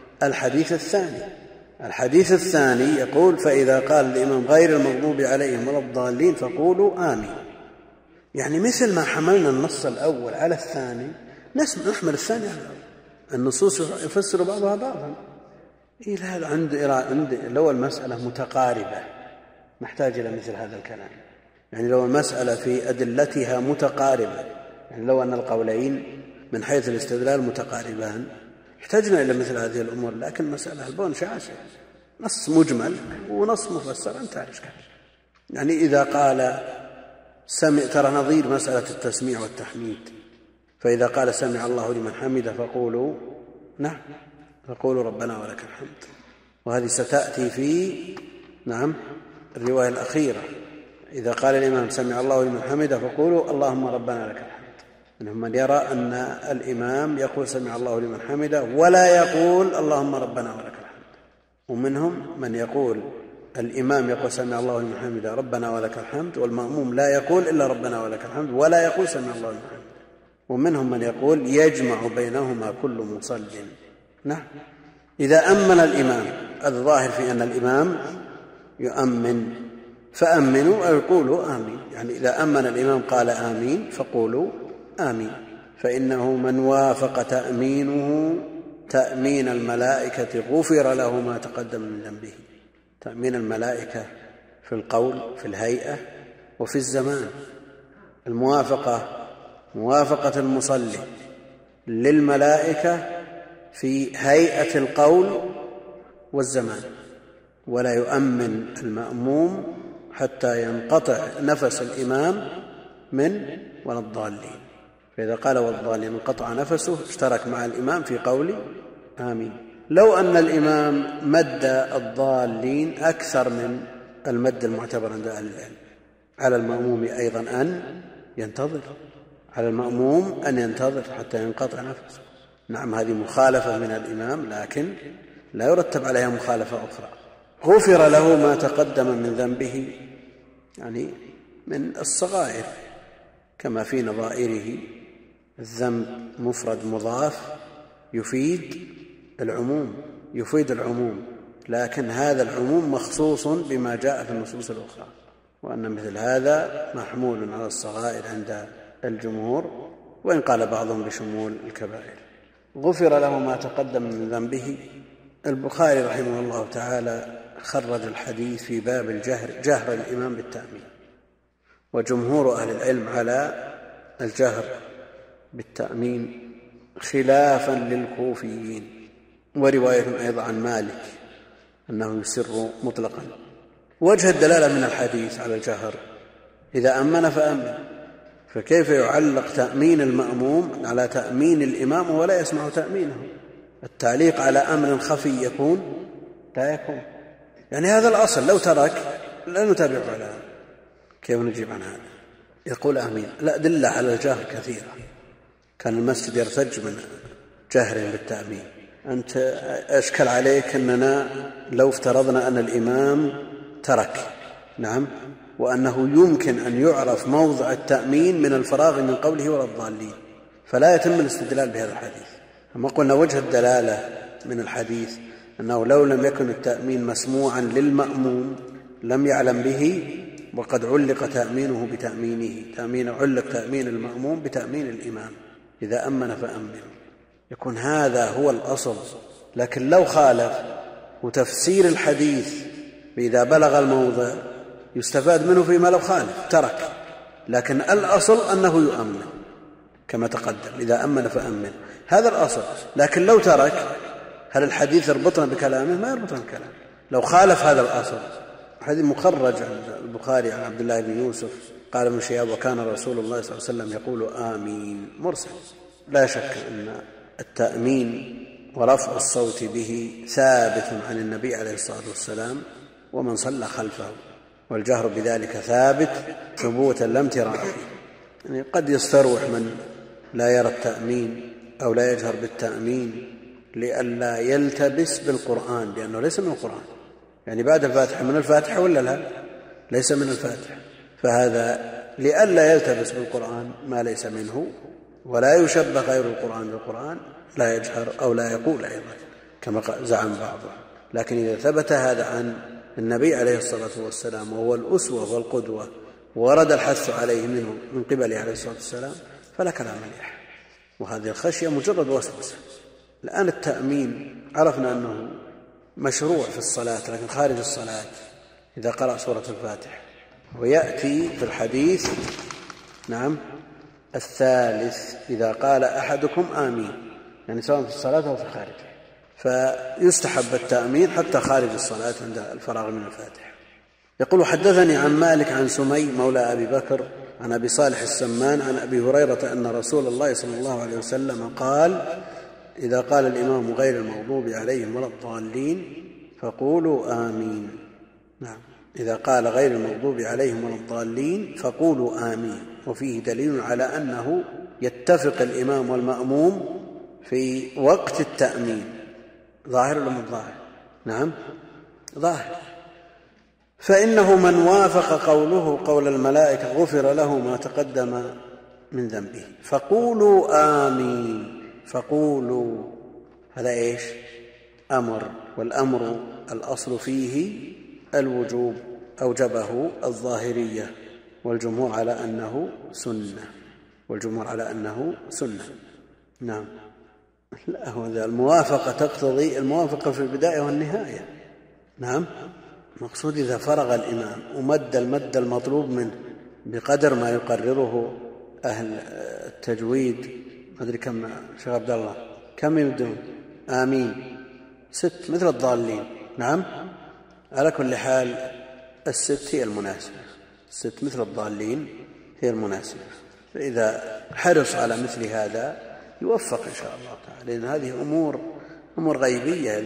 الحديث الثاني يقول فإذا قال الإمام غير المغضوب عليهم ولا الضالين فقولوا آمين. يعني مثل ما حملنا النص الأول على الثاني نحمل الثاني على الأول. النصوص يفسر بعضها بعضا. إلى هذا عند لو المسألة متقاربة نحتاج إلى مثل هذا الكلام. يعني لو المسألة في أدلتها متقاربة، يعني لو أن القولين من حيث الاستدلال متقاربان احتاجنا إلى مثل هذه الأمور. لكن مسألة البون شاسع، نص مجمل ونص مفسر انتهى الإشكال. يعني إذا قال ترى نظير مسألة التسميع والتحميد، فإذا قال سمع الله لمن حمده فقولوا نعم فقولوا ربنا ولك الحمد. وهذه ستأتي في نعم الرواية الأخيرة، إذا قال الإمام سمع الله لمن حمده فقولوا اللهم ربنا لك الحمد. منهم من يرى أن الإمام يقول سمع الله لمن حمده ولا يقول اللهم ربنا ولك الحمد، ومنهم من يقول الإمام يقول سمع الله لمن حمده ربنا ولك الحمد، والمأموم لا يقول إلا ربنا ولك الحمد ولا يقول سمع الله لمن حمده. ومنهم من يقول يجمع بينهما كل مصل. نعم. إذا أمن الإمام، الظاهر في أن الإمام يؤمن فأمنوا أو يقولوا آمين. يعني إذا أمن الإمام قال آمين فقولوا آمين، فإنه من وافق تأمينه تأمين الملائكة غفر له ما تقدم من ذنبه. تأمين الملائكة في القول في الهيئة وفي الزمان. موافقة المصلي للملائكة في هيئة القول والزمان، ولا يؤمن المأموم حتى ينقطع نفس الإمام من ولا الضالين. فإذا قال ولا الضالين انقطع نفسه اشترك مع الإمام في قول آمين. لو أن الإمام مد الضالين أكثر من المد المعتبر عند أهل العلم، على المأموم أيضا أن ينتظر، على المأموم أن ينتظر حتى ينقطع نفسه. نعم، هذه مخالفة من الإمام، لكن لا يرتب عليها مخالفة أخرى. غفر له ما تقدم من ذنبه، يعني من الصغائر، كما في نظائره. الذنب مفرد مضاف يفيد العموم، لكن هذا العموم مخصوص بما جاء في النصوص الأخرى، وأن مثل هذا محمول على الصغائر عند الجمهور، وإن قال بعضهم بشمول الكبائر. غفر له ما تقدم من ذنبه. البخاري رحمه الله تعالى خرج الحديث في باب جهر الإمام بالتأمين، وجمهور أهل العلم على الجهر بالتأمين خلافا للكوفيين، ورواية أيضا عن مالك أنه يسر مطلقا. وجه الدلالة من الحديث على الجهر، إذا أمن فأمن، فكيف يعلق تأمين المأموم على تأمين الإمام ولا يسمع تأمينه؟ التعليق على أمر خفي يكون لا يكون، يعني هذا الأصل، لو ترك لا نتابع على هذا. كيف نجيب عن هذا؟ يقول آمين. لا، أدلة على الجهر كثيرة، كان المسجد يرتج من جهر بالتأمين. أنت أشكل عليك أننا لو افترضنا أن الإمام ترك، نعم، وأنه يمكن أن يعرف موضع التأمين من الفراغ من قوله ولا الضالين، فلا يتم الاستدلال بهذا الحديث. أما قلنا وجه الدلالة من الحديث أنه لو لم يكن التأمين مسموعا للمأموم لم يعلم به، وقد علق تأمينه بتأمينه، علق تأمين المأموم بتأمين الإمام. إذا أمن فأمن، يكون هذا هو الأصل. لكن لو خالف، وتفسير الحديث إذا بلغ الموضع يستفاد منه فيما لو خالف ترك، لكن الأصل أنه يؤمن كما تقدم، إذا أمن فأمن، هذا الأصل. لكن لو ترك، هل الحديث يربطنا بكلامه؟ ما يربطنا بكلامه لو خالف هذا الأصل. حديث مخرج عند البخاري عن عبد الله بن يوسف قال ابن شهاب: وكان رسول الله صلى الله عليه وسلم يقول آمين، مرسل. لا شك أن التأمين ورفع الصوت به ثابت عن النبي عليه الصلاة والسلام ومن صلى خلفه، والجهر بذلك ثابت ثبوتا لا امتراء فيه. يعني قد يستروح من لا يرى التأمين أو لا يجهر بالتأمين لئلا يلتبس بالقرآن، لأنه ليس من القرآن، يعني بعد الفاتحة من الفاتحة ولا لا؟ ليس من الفاتحة، فهذا لئلا يلتبس بالقرآن ما ليس منه، ولا يشبه غير القرآن بالقرآن، لا يجهر أو لا يقول أيضا كما زعم بعضهم. لكن إذا ثبت هذا عن النبي عليه الصلاة والسلام وهو الأسوة والقدوة ورد الحث عليه منه من قبله عليه الصلاة والسلام فلا كلام عليه. وهذه الخشية مجرد وسوسة. الآن التأمين عرفنا أنه مشروع في الصلاة، لكن خارج الصلاة إذا قرأ سورة الفاتحة، ويأتي في الحديث نعم الثالث إذا قال أحدكم آمين، يعني سواء في الصلاة أو في خارجها، فيستحب التأمين حتى خارج الصلاة عند الفراغ من الفاتحة. يقول: حدثني عن مالك عن سمي مولى أبي بكر عن أبي صالح السمان عن أبي هريرة أن رسول الله صلى الله عليه وسلم قال: إذا قال الإمام غير المغضوب عليهم ولا الضالين فقولوا آمين. نعم، إذا قال غير المغضوب عليهم ولا الضالين فقولوا آمين. وفيه دليل على أنه يتفق الإمام والمأموم في وقت التأمين. ظاهر ولا مش ظاهر؟ نعم ظاهر. فإنه من وافق قوله قول الملائكة غفر له ما تقدم من ذنبه. فقولوا آمين. فقولوا هذا إيش؟ أمر، والأمر الأصل فيه الوجوب، أوجبه الظاهرية، والجمهور على أنه سنة. نعم، لا، هو الموافقة تقتضي الموافقة في البداية والنهاية. نعم، مقصود إذا فرغ الإمام ومد المد المطلوب منه بقدر ما يقرره أهل التجويد، ما أدري كم شيخ عبد الله، كم يمدون؟ آمين 6 مثل الضالين. نعم، على كل حال 6 هي المناسبة، 6 مثل الضالين هي المناسبة. فإذا حرص على مثل هذا يوفق إن شاء الله تعالى، لأن هذه أمور أمور غيبية.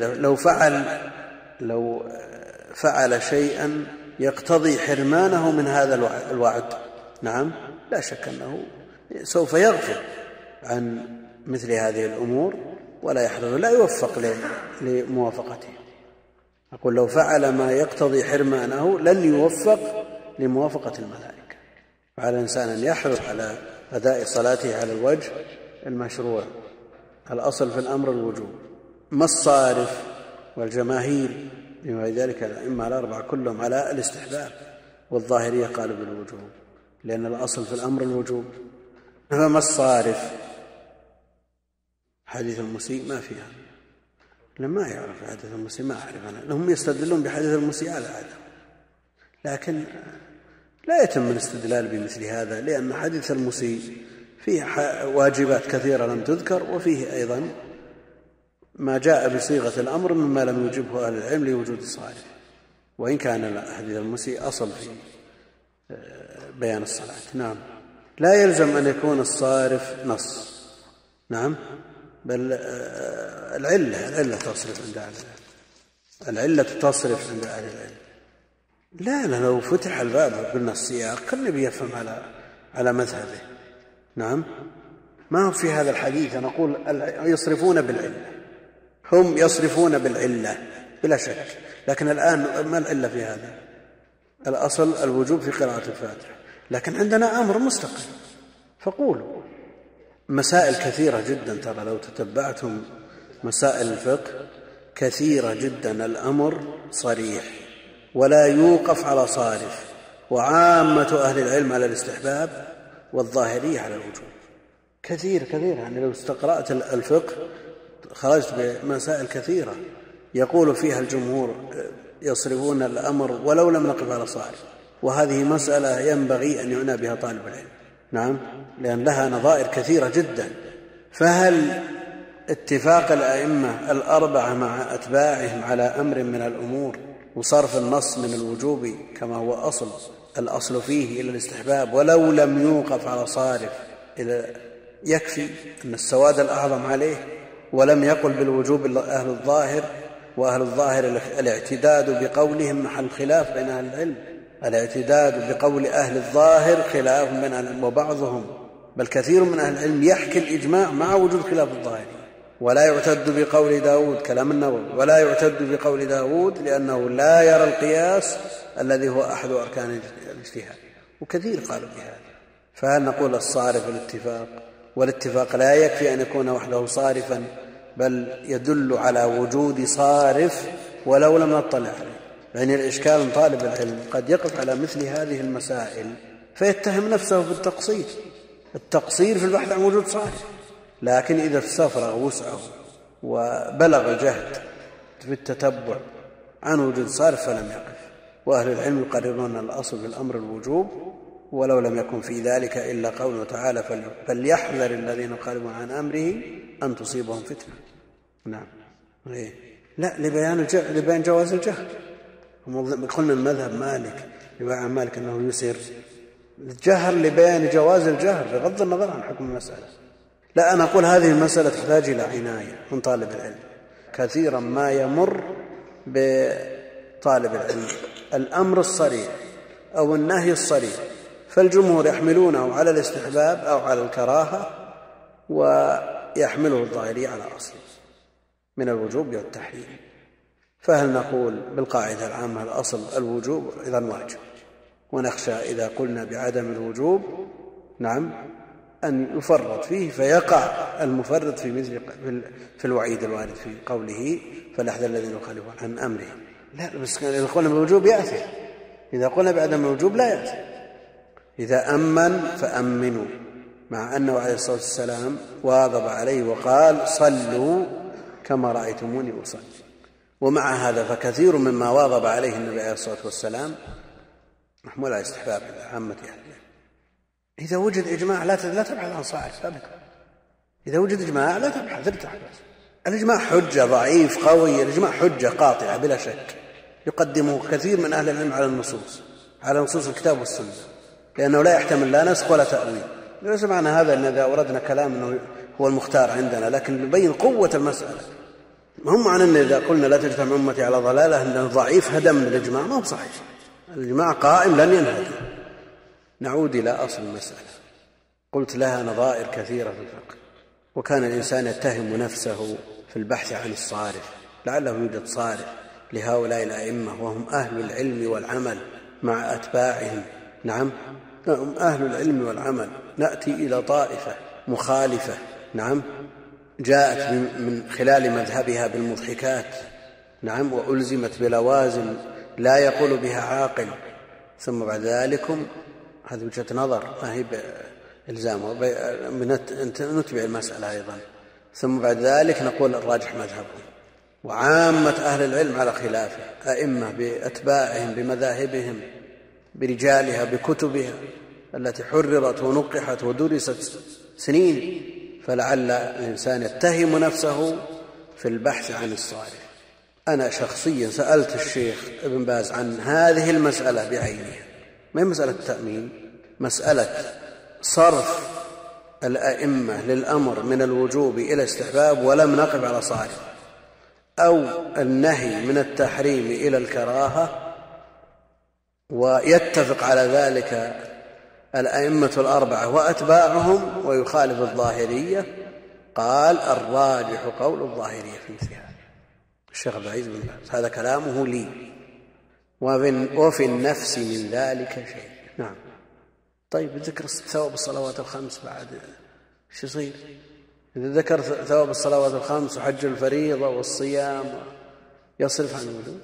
لو فعل شيئا يقتضي حرمانه من هذا الوعد، نعم، لا شك أنه سوف يغفل عن مثل هذه الأمور ولا يحرم، لا يوفق لموافقته. أقول لو فعل ما يقتضي حرمانه لن يوفق لموافقة الملائكة. فعلى الإنسان أن يحرص على أداء صلاته على الوجه المشروع. الأصل في الأمر الوجوب. ما الصارف والجماهير بما ذلك الأئمة الأربعة كلهم على الاستحباب، والظاهرية قالوا بالوجوب، لأن الأصل في الأمر الوجوب. فما الصارف؟ حديث المسيء ما فيها، لما يعرف حديث المسيء ما أعرف أنا. هم يستدلون بحديث المسيء على هذا، لكن لا يتم الاستدلال بمثل هذا، لأن حديث المسيء فيه واجبات كثيرة لم تذكر، وفيه أيضا ما جاء بصيغة الأمر مما لم يجبه أهل العلم لوجود الصارف، وإن كان حديث المسيء أصل في بيان الصلاة. نعم، لا يلزم أن يكون الصارف نص، نعم، بل العلة تصرف عند أهل العلم، العلة تصرف عند أهل العلم. لا لو فتح الباب قلنا السياق كل النبي يفهم على مذهبه. نعم، ما هو في هذا الحديث نقول يصرفون بالعلة، هم يصرفون بالعلة بلا شك، لكن الآن ما العلة في هذا؟ الأصل الوجوب في قراءة الفاتحة، لكن عندنا أمر مستقل. فقولوا مسائل كثيرة جدا، ترى لو تتبعتم مسائل الفقه كثيرة جدا الأمر صريح ولا يوقف على صارف، وعامة أهل العلم على الاستحباب والظاهرية على الوجوب. كثير يعني لو استقرأت الفقه خرجت بمسائل كثيرة يقول فيها الجمهور يصرفون الأمر ولو لم نقف على صارف، وهذه مسألة ينبغي أن يعنى بها طالب العلم. نعم، لأن لها نظائر كثيرة جدا. فهل اتفاق الأئمة الأربعة مع أتباعهم على أمر من الأمور وصرف النص من الوجوب كما هو الأصل فيه إلى الاستحباب ولو لم يوقف على صارف يكفي أن السواد الأعظم عليه، ولم يقل بالوجوب أهل الظاهر، وأهل الظاهر الاعتداد بقولهم محل خلاف بين أهل العلم، الاعتداد بقول أهل الظاهر خلاف بين أهل العلم، وبعضهم بل كثير من أهل العلم يحكي الإجماع مع وجود خلاف الظاهر. ولا يعتد بقول داود، كلام النووي، ولا يعتد بقول داود لأنه لا يرى القياس الذي هو أحد أركان الاجتهاد، وكثير قالوا بهذا. فهل نقول الصارف الاتفاق؟ والاتفاق لا يكفي أن يكون وحده صارفا، بل يدل على وجود صارف ولو لم نطلع عليه. يعني الإشكال طالب العلم قد يقف على مثل هذه المسائل فيتهم نفسه بالتقصير، التقصير في البحث عن وجود صارف، لكن إذا استفرغ وسعه وبلغ جهد في التتبع عن وجود صارف فلم يقف. وأهل العلم يقررون الأصل في الأمر الوجوب ولو لم يكن في ذلك إلا قوله تعالى فليحذر الذين يخالفون عن أمره أن تصيبهم فتنة. نعم، لا لبيان جواز الجهل. قلنا المذهب مالك لبيان مالك أنه يسير الجهر لبيان جواز الجهر بغض النظر عن حكم المسألة. لا، أنا أقول هذه المسألة تحتاج إلى عناية من طالب العلم. كثيرا ما يمر بطالب العلم الأمر الصريح أو النهي الصريح، فالجمهور يحملونه على الاستحباب أو على الكراهة، ويحمله الظاهري على أصل من الوجوب والتحريم. فهل نقول بالقاعدة العامة الأصل الوجوب إذا واجب، ونخشى إذا قلنا بعدم الوجوب نعم أن يفرط فيه فيقع المفرط في الوعيد الوارد في قوله فليحذر الذين يخالفون عن أمره. لا، بس إذا قلنا بالوجوب يأتي، إذا قلنا بعدم الوجوب لا يأتي. إذا أمن فأمنوا، مع أنه عليه الصلاة والسلام واظب عليه وقال صلوا كما رأيتموني أصلي. ومع هذا فكثير مما واظب عليه النبي عليه الصلاة والسلام محمول على استحباب عامة أهله. إذا وجد إجماع لا تبحث عن صاحب أبدا. إذا وجد إجماع لا تبحث، ابتعد. الإجماع حجة ضعيف قوي، الإجماع حجة قاطعة بلا شك، يقدمه كثير من أهل العلم على نصوص الكتاب والسنة، لأنه لا يحتمل لا نسخ ولا تأويل. ليس معنى هذا أن إذا أردنا كلام أنه هو المختار عندنا، لكن نبين قوة المسألة هم عن أن إذا قلنا لا تجتمع أمتي على ضلالة أنه ضعيف هدم من الإجماع، ما هو صحيح. الإجماع قائم لن ينهدم. نعود إلى أصل المسألة. قلت لها نظائر كثيرة في الفقه، وكان الإنسان يتهم نفسه في البحث عن الصارف، لعله يوجد صارف لهؤلاء الأئمة وهم أهل العلم والعمل مع أتباعهم. نعم، هم أهل العلم والعمل. نأتي إلى طائفة مخالفة، نعم، جاءت من خلال مذهبها بالمضحكات، نعم، وألزمت بلوازم لا يقول بها عاقل، ثم بعد ذلك هذه وجهة نظر ما هي بإلزام، نتبع المسألة أيضا، ثم بعد ذلك نقول الراجح مذهبهم. وعامة أهل العلم على خلافه، أئمة بأتباعهم بمذاهبهم برجالها بكتبها التي حررت ونقحت ودرست سنين. فلعل الإنسان يتهم نفسه في البحث عن الصالح. أنا شخصيا سألت الشيخ ابن باز عن هذه المسألة بعينها، ما هي مسألة التأمين، مسألة صرف الأئمة للأمر من الوجوب إلى استحباب ولم نقف على صارف، أو النهي من التحريم إلى الكراهة، ويتفق على ذلك الأئمة الأربعة وأتباعهم ويخالف الظاهرية. قال الراجح قول الظاهرية في مثل هذا. الشيخ عبد العزيز بن باز هذا كلامه لي، وفي النفس من ذلك شيء. نعم. طيب ذكر ثواب الصلوات الخمس بعد ايش يصير؟ إذا ذكر ثواب الصلوات الخمس وحج الفريضة والصيام يصرف عن الوجوب،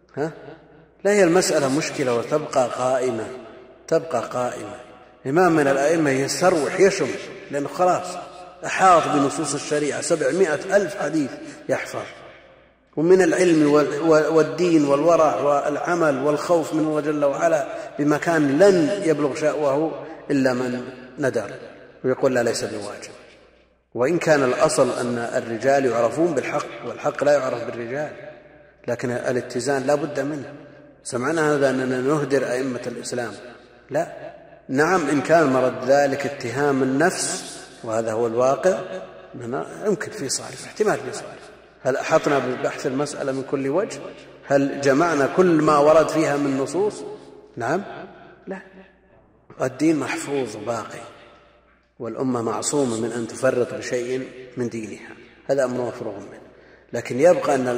لا، هي المسألة مشكلة وتبقى قائمة، تبقى قائمة. إمام من الأئمة يستروح يشم، لأنه خلاص أحاط بنصوص الشريعة 700,000 حديث يحفظ، ومن العلم والدين والورع والعمل والخوف من الله جل وعلا بمكان لن يبلغ شأوه إلا من ندر ويقول لا ليس بواجب. وإن كان الأصل أن الرجال يعرفون بالحق والحق لا يعرف بالرجال، لكن الاتزان لا بد منه. سمعنا هذا أننا نهدر أئمة الإسلام، لا، نعم، إن كان مرد ذلك اتهام النفس وهذا هو الواقع يمكن في صارف، احتمال في صارف. هل أحطنا ببحث المسألة من كل وجه؟ هل جمعنا كل ما ورد فيها من نصوص؟ نعم، لا، الدين محفوظ باقي، والأمة معصومة من أن تفرط بشيء من دينها، هذا أمر مفروغ منه. لكن يبقى أن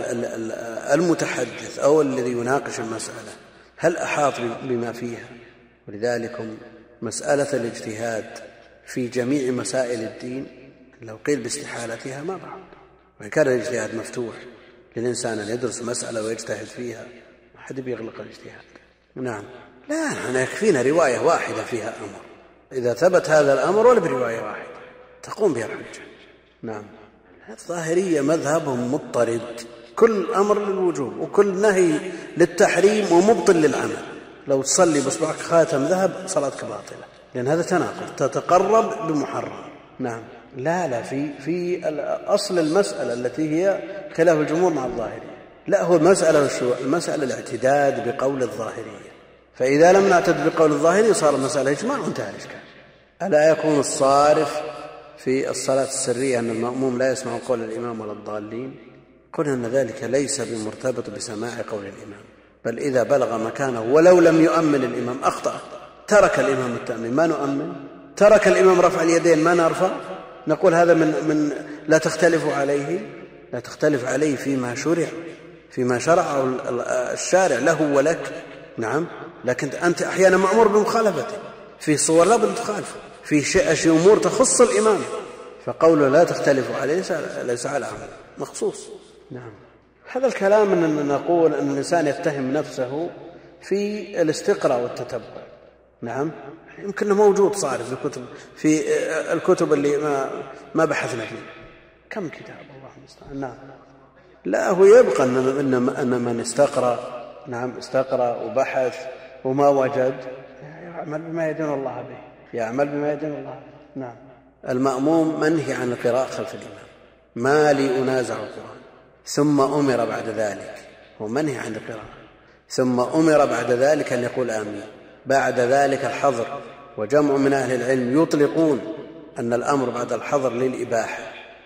المتحدث أو الذي يناقش المسألة هل أحاط بما فيها؟ ولذلك مسألة الاجتهاد في جميع مسائل الدين لو قيل باستحالتها ما بعد، وإن كان الاجتهاد مفتوح للإنسان أن يدرس مسألة ويجتهد فيها، ما حد بيغلق الاجتهاد. نعم، لا، أنا يكفينا رواية واحدة فيها أمر، إذا ثبت هذا الأمر ولا برواية واحدة تقوم بها الحجة. نعم، الظاهرية مذهبهم مضطرد، كل أمر للوجوب وكل نهي للتحريم ومبطل للعمل. لو تصلي بإصبعك خاتم ذهب صلاتك باطلة، لأن هذا تناقض، تتقرب بمحرم. نعم، لا، في أصل المسألة التي هي خلاف الجمهور مع الظاهرية، لا، هو المسألة الاعتداد بقول الظاهرية. فإذا لم نعتد بقول الظاهرية صار المسألة إجماع وانتهى الإشكال. ألا يكون الصارف في الصلاة السرية أن المأموم لا يسمع قول الإمام ولا الضالين؟ قلنا أن ذلك ليس بمرتبط بسماع قول الإمام، بل إذا بلغ مكانه ولو لم يؤمن الإمام أخطأ، ترك الإمام التأمين ما نؤمن، ترك الإمام رفع اليدين ما نرفع، نقول هذا من لا تختلف عليه فيما شرعه الشارع له ولك. نعم، لكن أنت أحيانا مأمور بمخالفته في صور لا بد تخالف، في أمور تخص الإمام، فقوله لا تختلف عليه ليس على عمل مخصوص. نعم، هذا الكلام أن نقول أن الإنسان يتهم نفسه في الاستقراء والتتبع. نعم، يمكن أنه موجود صارف في الكتب اللي ما بحثنا فيه، كم كتاب الله المستعان. نعم، لا، هو يبقى أن من استقرأ، نعم، استقرأ وبحث وما وجد يعمل بما يدين الله به، نعم. المأموم منهي عن القراءة خلف الإمام، ما لي أنازع القرآن، ثم أمر بعد ذلك، هو منهي عن القراءة، ثم أمر بعد ذلك أن يقول آمين. بعد ذلك الحظر، وجمع من أهل العلم يطلقون أن الأمر بعد الحظر للإباحة،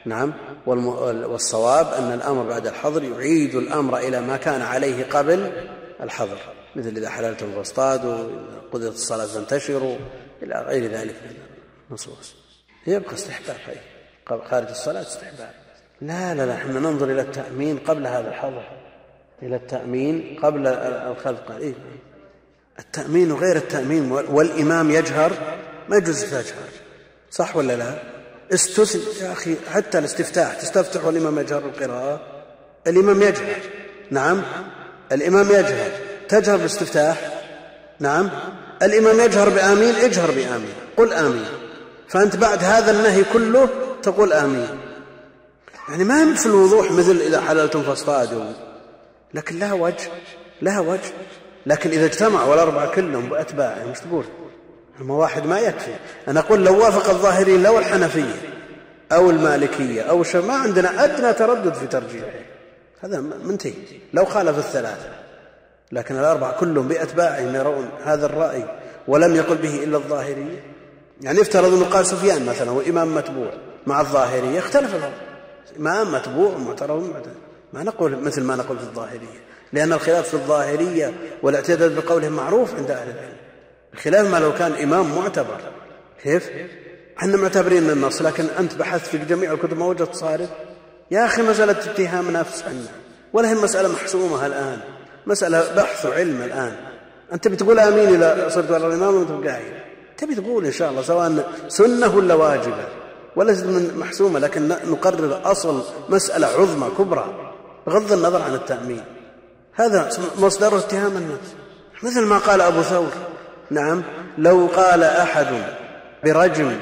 نعم. والصواب أن الأمر بعد الحظر يعيد الأمر إلى ما كان عليه قبل الحظر، مثل إذا حللتم فاصطادوا، قضيت الصلاة فانتشروا، إلى غير ذلك من النصوص. يبقى استحباب خارج الصلاة استحباب. لا احنا ننظر إلى التأمين قبل هذا الحظر، إلى التأمين قبل الخلق. التأمين وغير التأمين، والإمام يجهر ما يجوز تجهر، صح ولا لا؟ استثنى يا أخي حتى الاستفتاح، تستفتح والإمام يجهر القراءة، الإمام يجهر، نعم الإمام يجهر، تجهر بالاستفتاح، نعم الإمام يجهر بآمين، اجهر بآمين، قل آمين. فأنت بعد هذا النهي كله تقول آمين، يعني ما هي في الوضوح مثل إذا حللتم فاصطادوا، لكن لها وجه. لكن إذا اجتمعوا والأربعة كلهم بأتباعهم مش تقول؟ أما واحد ما يكفي. أنا أقول لو وافق الظاهريين لو الحنفية أو المالكية أو ما عندنا أدنى تردد في ترجيحه، هذا منتهي لو خالف الثلاثة. لكن الأربعة كلهم بأتباعهم يرون هذا الرأي ولم يقل به إلا الظاهرية. يعني افترض أنه قال سفيان مثلا وإمام متبوع مع الظاهرية، اختلف الأمر، إمام متبوع ومعترض، ما نقول مثل ما نقول في الظاهرية، لأن الخلاف في الظاهرية والاعتداد بقولهم معروف عند أهل العلم، الخلاف ما لو كان إمام معتبر. كيف؟ احنا معتبرين النص، لكن أنت بحثت في جميع الكتب ما وجدت صارف. يا أخي مسألة اتهام نفس عنا، ولا هي مسألة محسومة الآن، مسألة بحث علم الآن. أنت بتقول آمين إذا صرت على الإمام وأنت قاعد، تبي تقول إن شاء الله سواء سنة ولا واجبة ولا من محسومة، لكن نقرر أصل مسألة عظمى كبرى بغض النظر عن التأمين. هذا مصدر اتهام النفس، مثل ما قال أبو ثور، نعم لو قال أحد برجم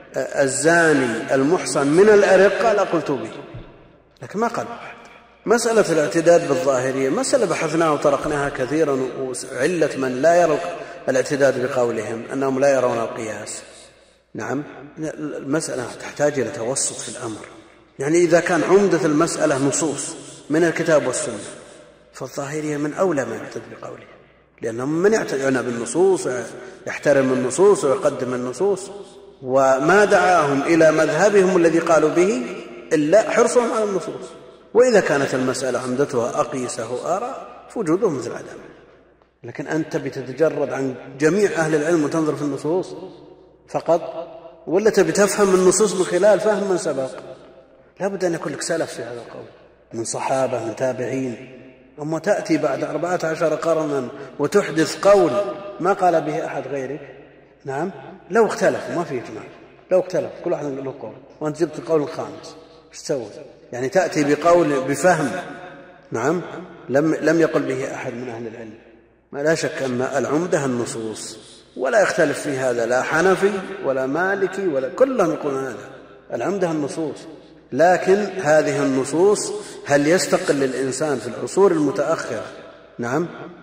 الزاني المحصن من الأرق قال قلت به، لكن ما قال أحد. مسألة الاعتداد بالظاهرية مسألة بحثناها وطرقناها كثيرا، وعلة من لا يرى الاعتداد بقولهم أنهم لا يرون القياس. نعم المسألة تحتاج إلى توسط في الأمر، يعني إذا كان عمدة المسألة نصوص من الكتاب والسنة فالظاهرية من أولى ما يعتد بقوله، لأنهم من يعتنون بالنصوص يحترم النصوص ويقدم النصوص، وما دعاهم إلى مذهبهم الذي قالوا به إلا حرصهم على النصوص. وإذا كانت المسألة عمدتها أقيسه آراء فوجوده مثل عدمه. لكن أنت بتتجرد عن جميع أهل العلم وتنظر في النصوص فقط، ولا تبي تفهم النصوص من خلال فهم من سبق؟ لا بد أن يكون لك سلف في هذا القول من صحابة من تابعين. أما تأتي بعد 14 قرنا وتحدث قول ما قال به أحد غيرك. نعم لو اختلف ما في إجماع، لو اختلف كل واحد له قول وأنت جبت القول الخامس ايش تسوي؟ يعني تأتي بقول بفهم نعم لم يقل به أحد من أهل العلم. ما لا شك أن العمدة النصوص، ولا يختلف في هذا لا حنفي ولا مالكي ولا كلهم يقولون هذا، العمدة النصوص. لكن هذه النصوص هل يستقل الإنسان في العصور المتأخرة نعم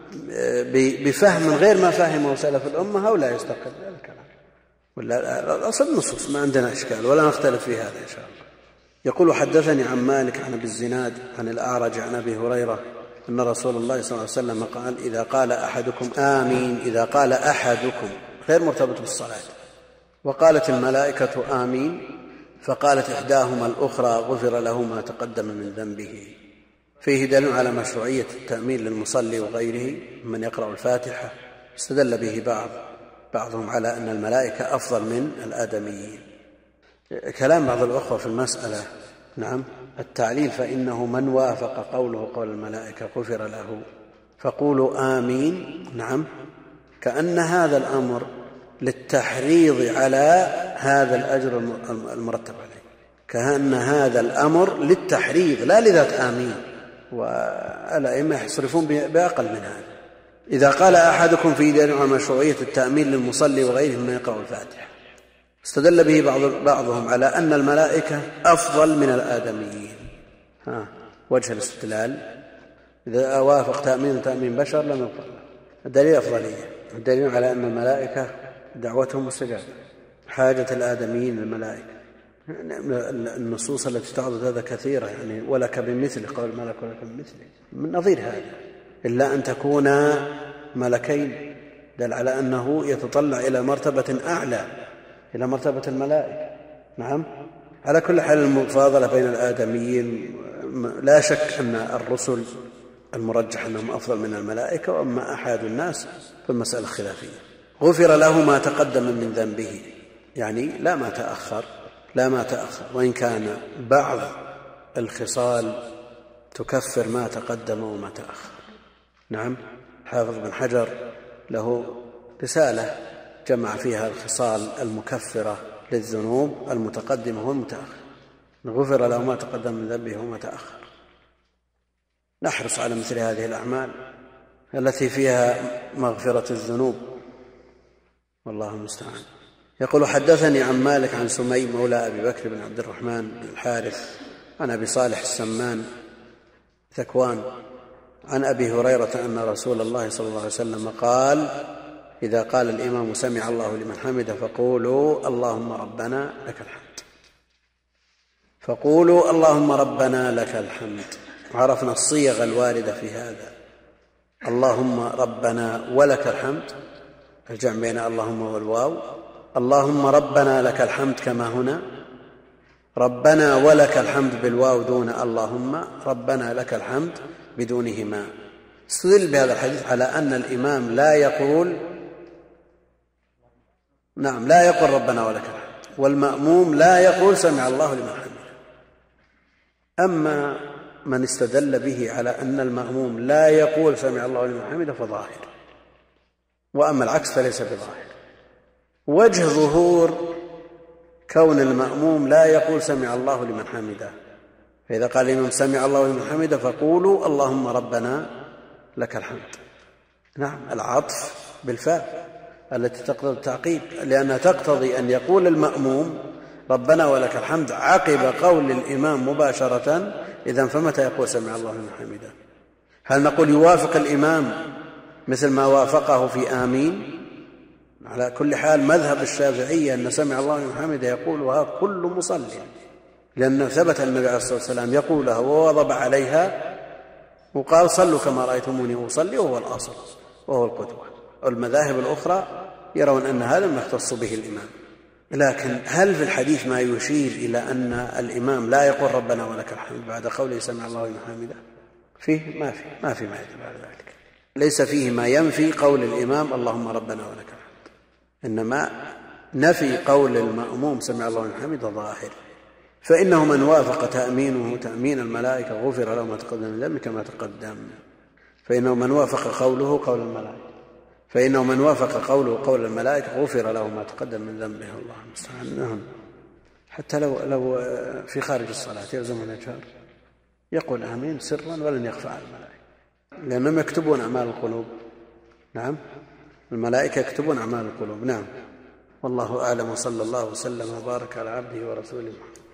بفهم غير ما فهمه سلف الأمة أو لا يستقل؟ هذا الكلام ولا أصل النصوص ما عندنا إشكال ولا نختلف في هذا إن شاء الله. يقول حدثني عن مالك عن أبي الزناد عن الأعرج عن أبي هريرة أن رسول الله صلى الله عليه وسلم قال إذا قال أحدكم آمين، إذا قال أحدكم غير مرتبط بالصلاة، وقالت الملائكة آمين فقالت إحداهما الأخرى غفر له ما تقدم من ذنبه. فيه دليل على مشروعية التأمين للمصلي وغيره من يقرأ الفاتحة. استدل به بعضهم على أن الملائكة أفضل من الآدميين. كلام بعض الأخوة في المسألة نعم التعليل، فإنه من وافق قوله قول الملائكة غفر له، فقولوا آمين نعم كأن هذا الأمر للتحريض على هذا الأجر المرتب عليه، كأن هذا الأمر للتحريض لا لذات آمين، والأئمة يصرفون بأقل من هذا. إذا قال أحدكم في دليل على مشروعية التأمين للمصلي وغيره من يقرأ الفاتحة. استدل به بعضهم على أن الملائكة أفضل من الآدميين. وجه الاستدلال إذا وافق تأمين بشر لم يقبل. الدليل أفضلية، الدليل على أن الملائكة دعوتهم مستجابة، حاجة الآدميين للملائكة. النصوص التي تعرض هذا كثيرة، يعني ولك بمثل قول الملك ولك بمثل من نظير هذا، إلا أن تكون ملكين، دل على أنه يتطلع إلى مرتبة أعلى، إلى مرتبة الملائكة. نعم على كل حال المفاضلة بين الآدميين لا شك أن الرسل المرجح أنهم أفضل من الملائكة، وأما أحد الناس فالمسألة خلافية. غفر له ما تقدم من ذنبه، يعني لا ما تأخر، وإن كان بعض الخصال تكفر ما تقدم وما تأخر. نعم، حافظ بن حجر له رسالة جمع فيها الخصال المكفرة للذنوب المتقدمة والمتأخر. غفر له ما تقدم من ذنبه وما تأخر. نحرص على مثل هذه الأعمال التي فيها مغفرة الذنوب، والله المستعان. يقول: حدثني عن مالك عن سمي مولى أبي بكر بن عبد الرحمن بن الحارث عن أبي صالح السمان ذكوان عن أبي هريرة أن رسول الله صلى الله عليه وسلم قال: إذا قال الإمام سمع الله لمن حمده فقولوا اللهم ربنا لك الحمد. فقولوا اللهم ربنا لك الحمد. عرفنا الصيغ الواردة في هذا: اللهم ربنا ولك الحمد، الجمع بين اللهم والواو. اللهم ربنا لك الحمد كما هنا، ربنا ولك الحمد بالواو دون اللهم، ربنا لك الحمد بدونهما. استدل بهذا الحديث على أن الإمام لا يقول ربنا ولك الحمد، والمأموم لا يقول سمع الله لمن حمده. أما من استدل به على أن المأموم لا يقول سمع الله لمن حمده فظاهر، وأما العكس فليس بظاهر. وجه ظهور كون المأموم لا يقول سمع الله لمن حمده، فإذا قال الإمام سمع الله لمن حمده فقولوا اللهم ربنا لك الحمد. نعم، العطف بالفاء التي تقتضي التعقيب، لأنها تقتضي أن يقول المأموم ربنا ولك الحمد عقب قول الإمام مباشرة. إذن فمتى يقول سمع الله لمن حمده؟ هل نقول يوافق الإمام مثل ما وافقه في آمين؟ على كل حال مذهب الشافعية أن سمع الله لمن حمده يقولها كل مصلي، لأنه ثبت النبي عليه الصلاة والسلام يقولها ووضب عليها وقال صلوا كما رأيتموني أصلي، وهو الأصل وهو القدوة. والمذاهب الأخرى يرون أن هذا ما يختص به الإمام. لكن هل في الحديث ما يشير إلى أن الإمام لا يقول ربنا ولك الحمد بعد قوله سمع الله لمن حمده؟ فيه ما يدل على ذلك. ليس فيه ما ينفي قول الإمام اللهم ربنا ولك الحمد، إنما نفي قول المأموم سمع الله لمن حمده ظاهر. فإنه من وافق تأمينه تأمين الملائكة غفر له ما تقدم من ذنبه كما تقدم. فإنه من وافق قوله قول الملائكة غفر له ما تقدم من ذنبه. الله المستعان. حتى لو في خارج الصلاة يلزم الإجهار، يقول آمين سرا ولن يخفى على الملائكة، لأنهم يكتبون أعمال القلوب. نعم، الملائكة يكتبون أعمال القلوب. نعم، والله أعلم، وصلى الله وسلم وبارك على عبده ورسوله محمد.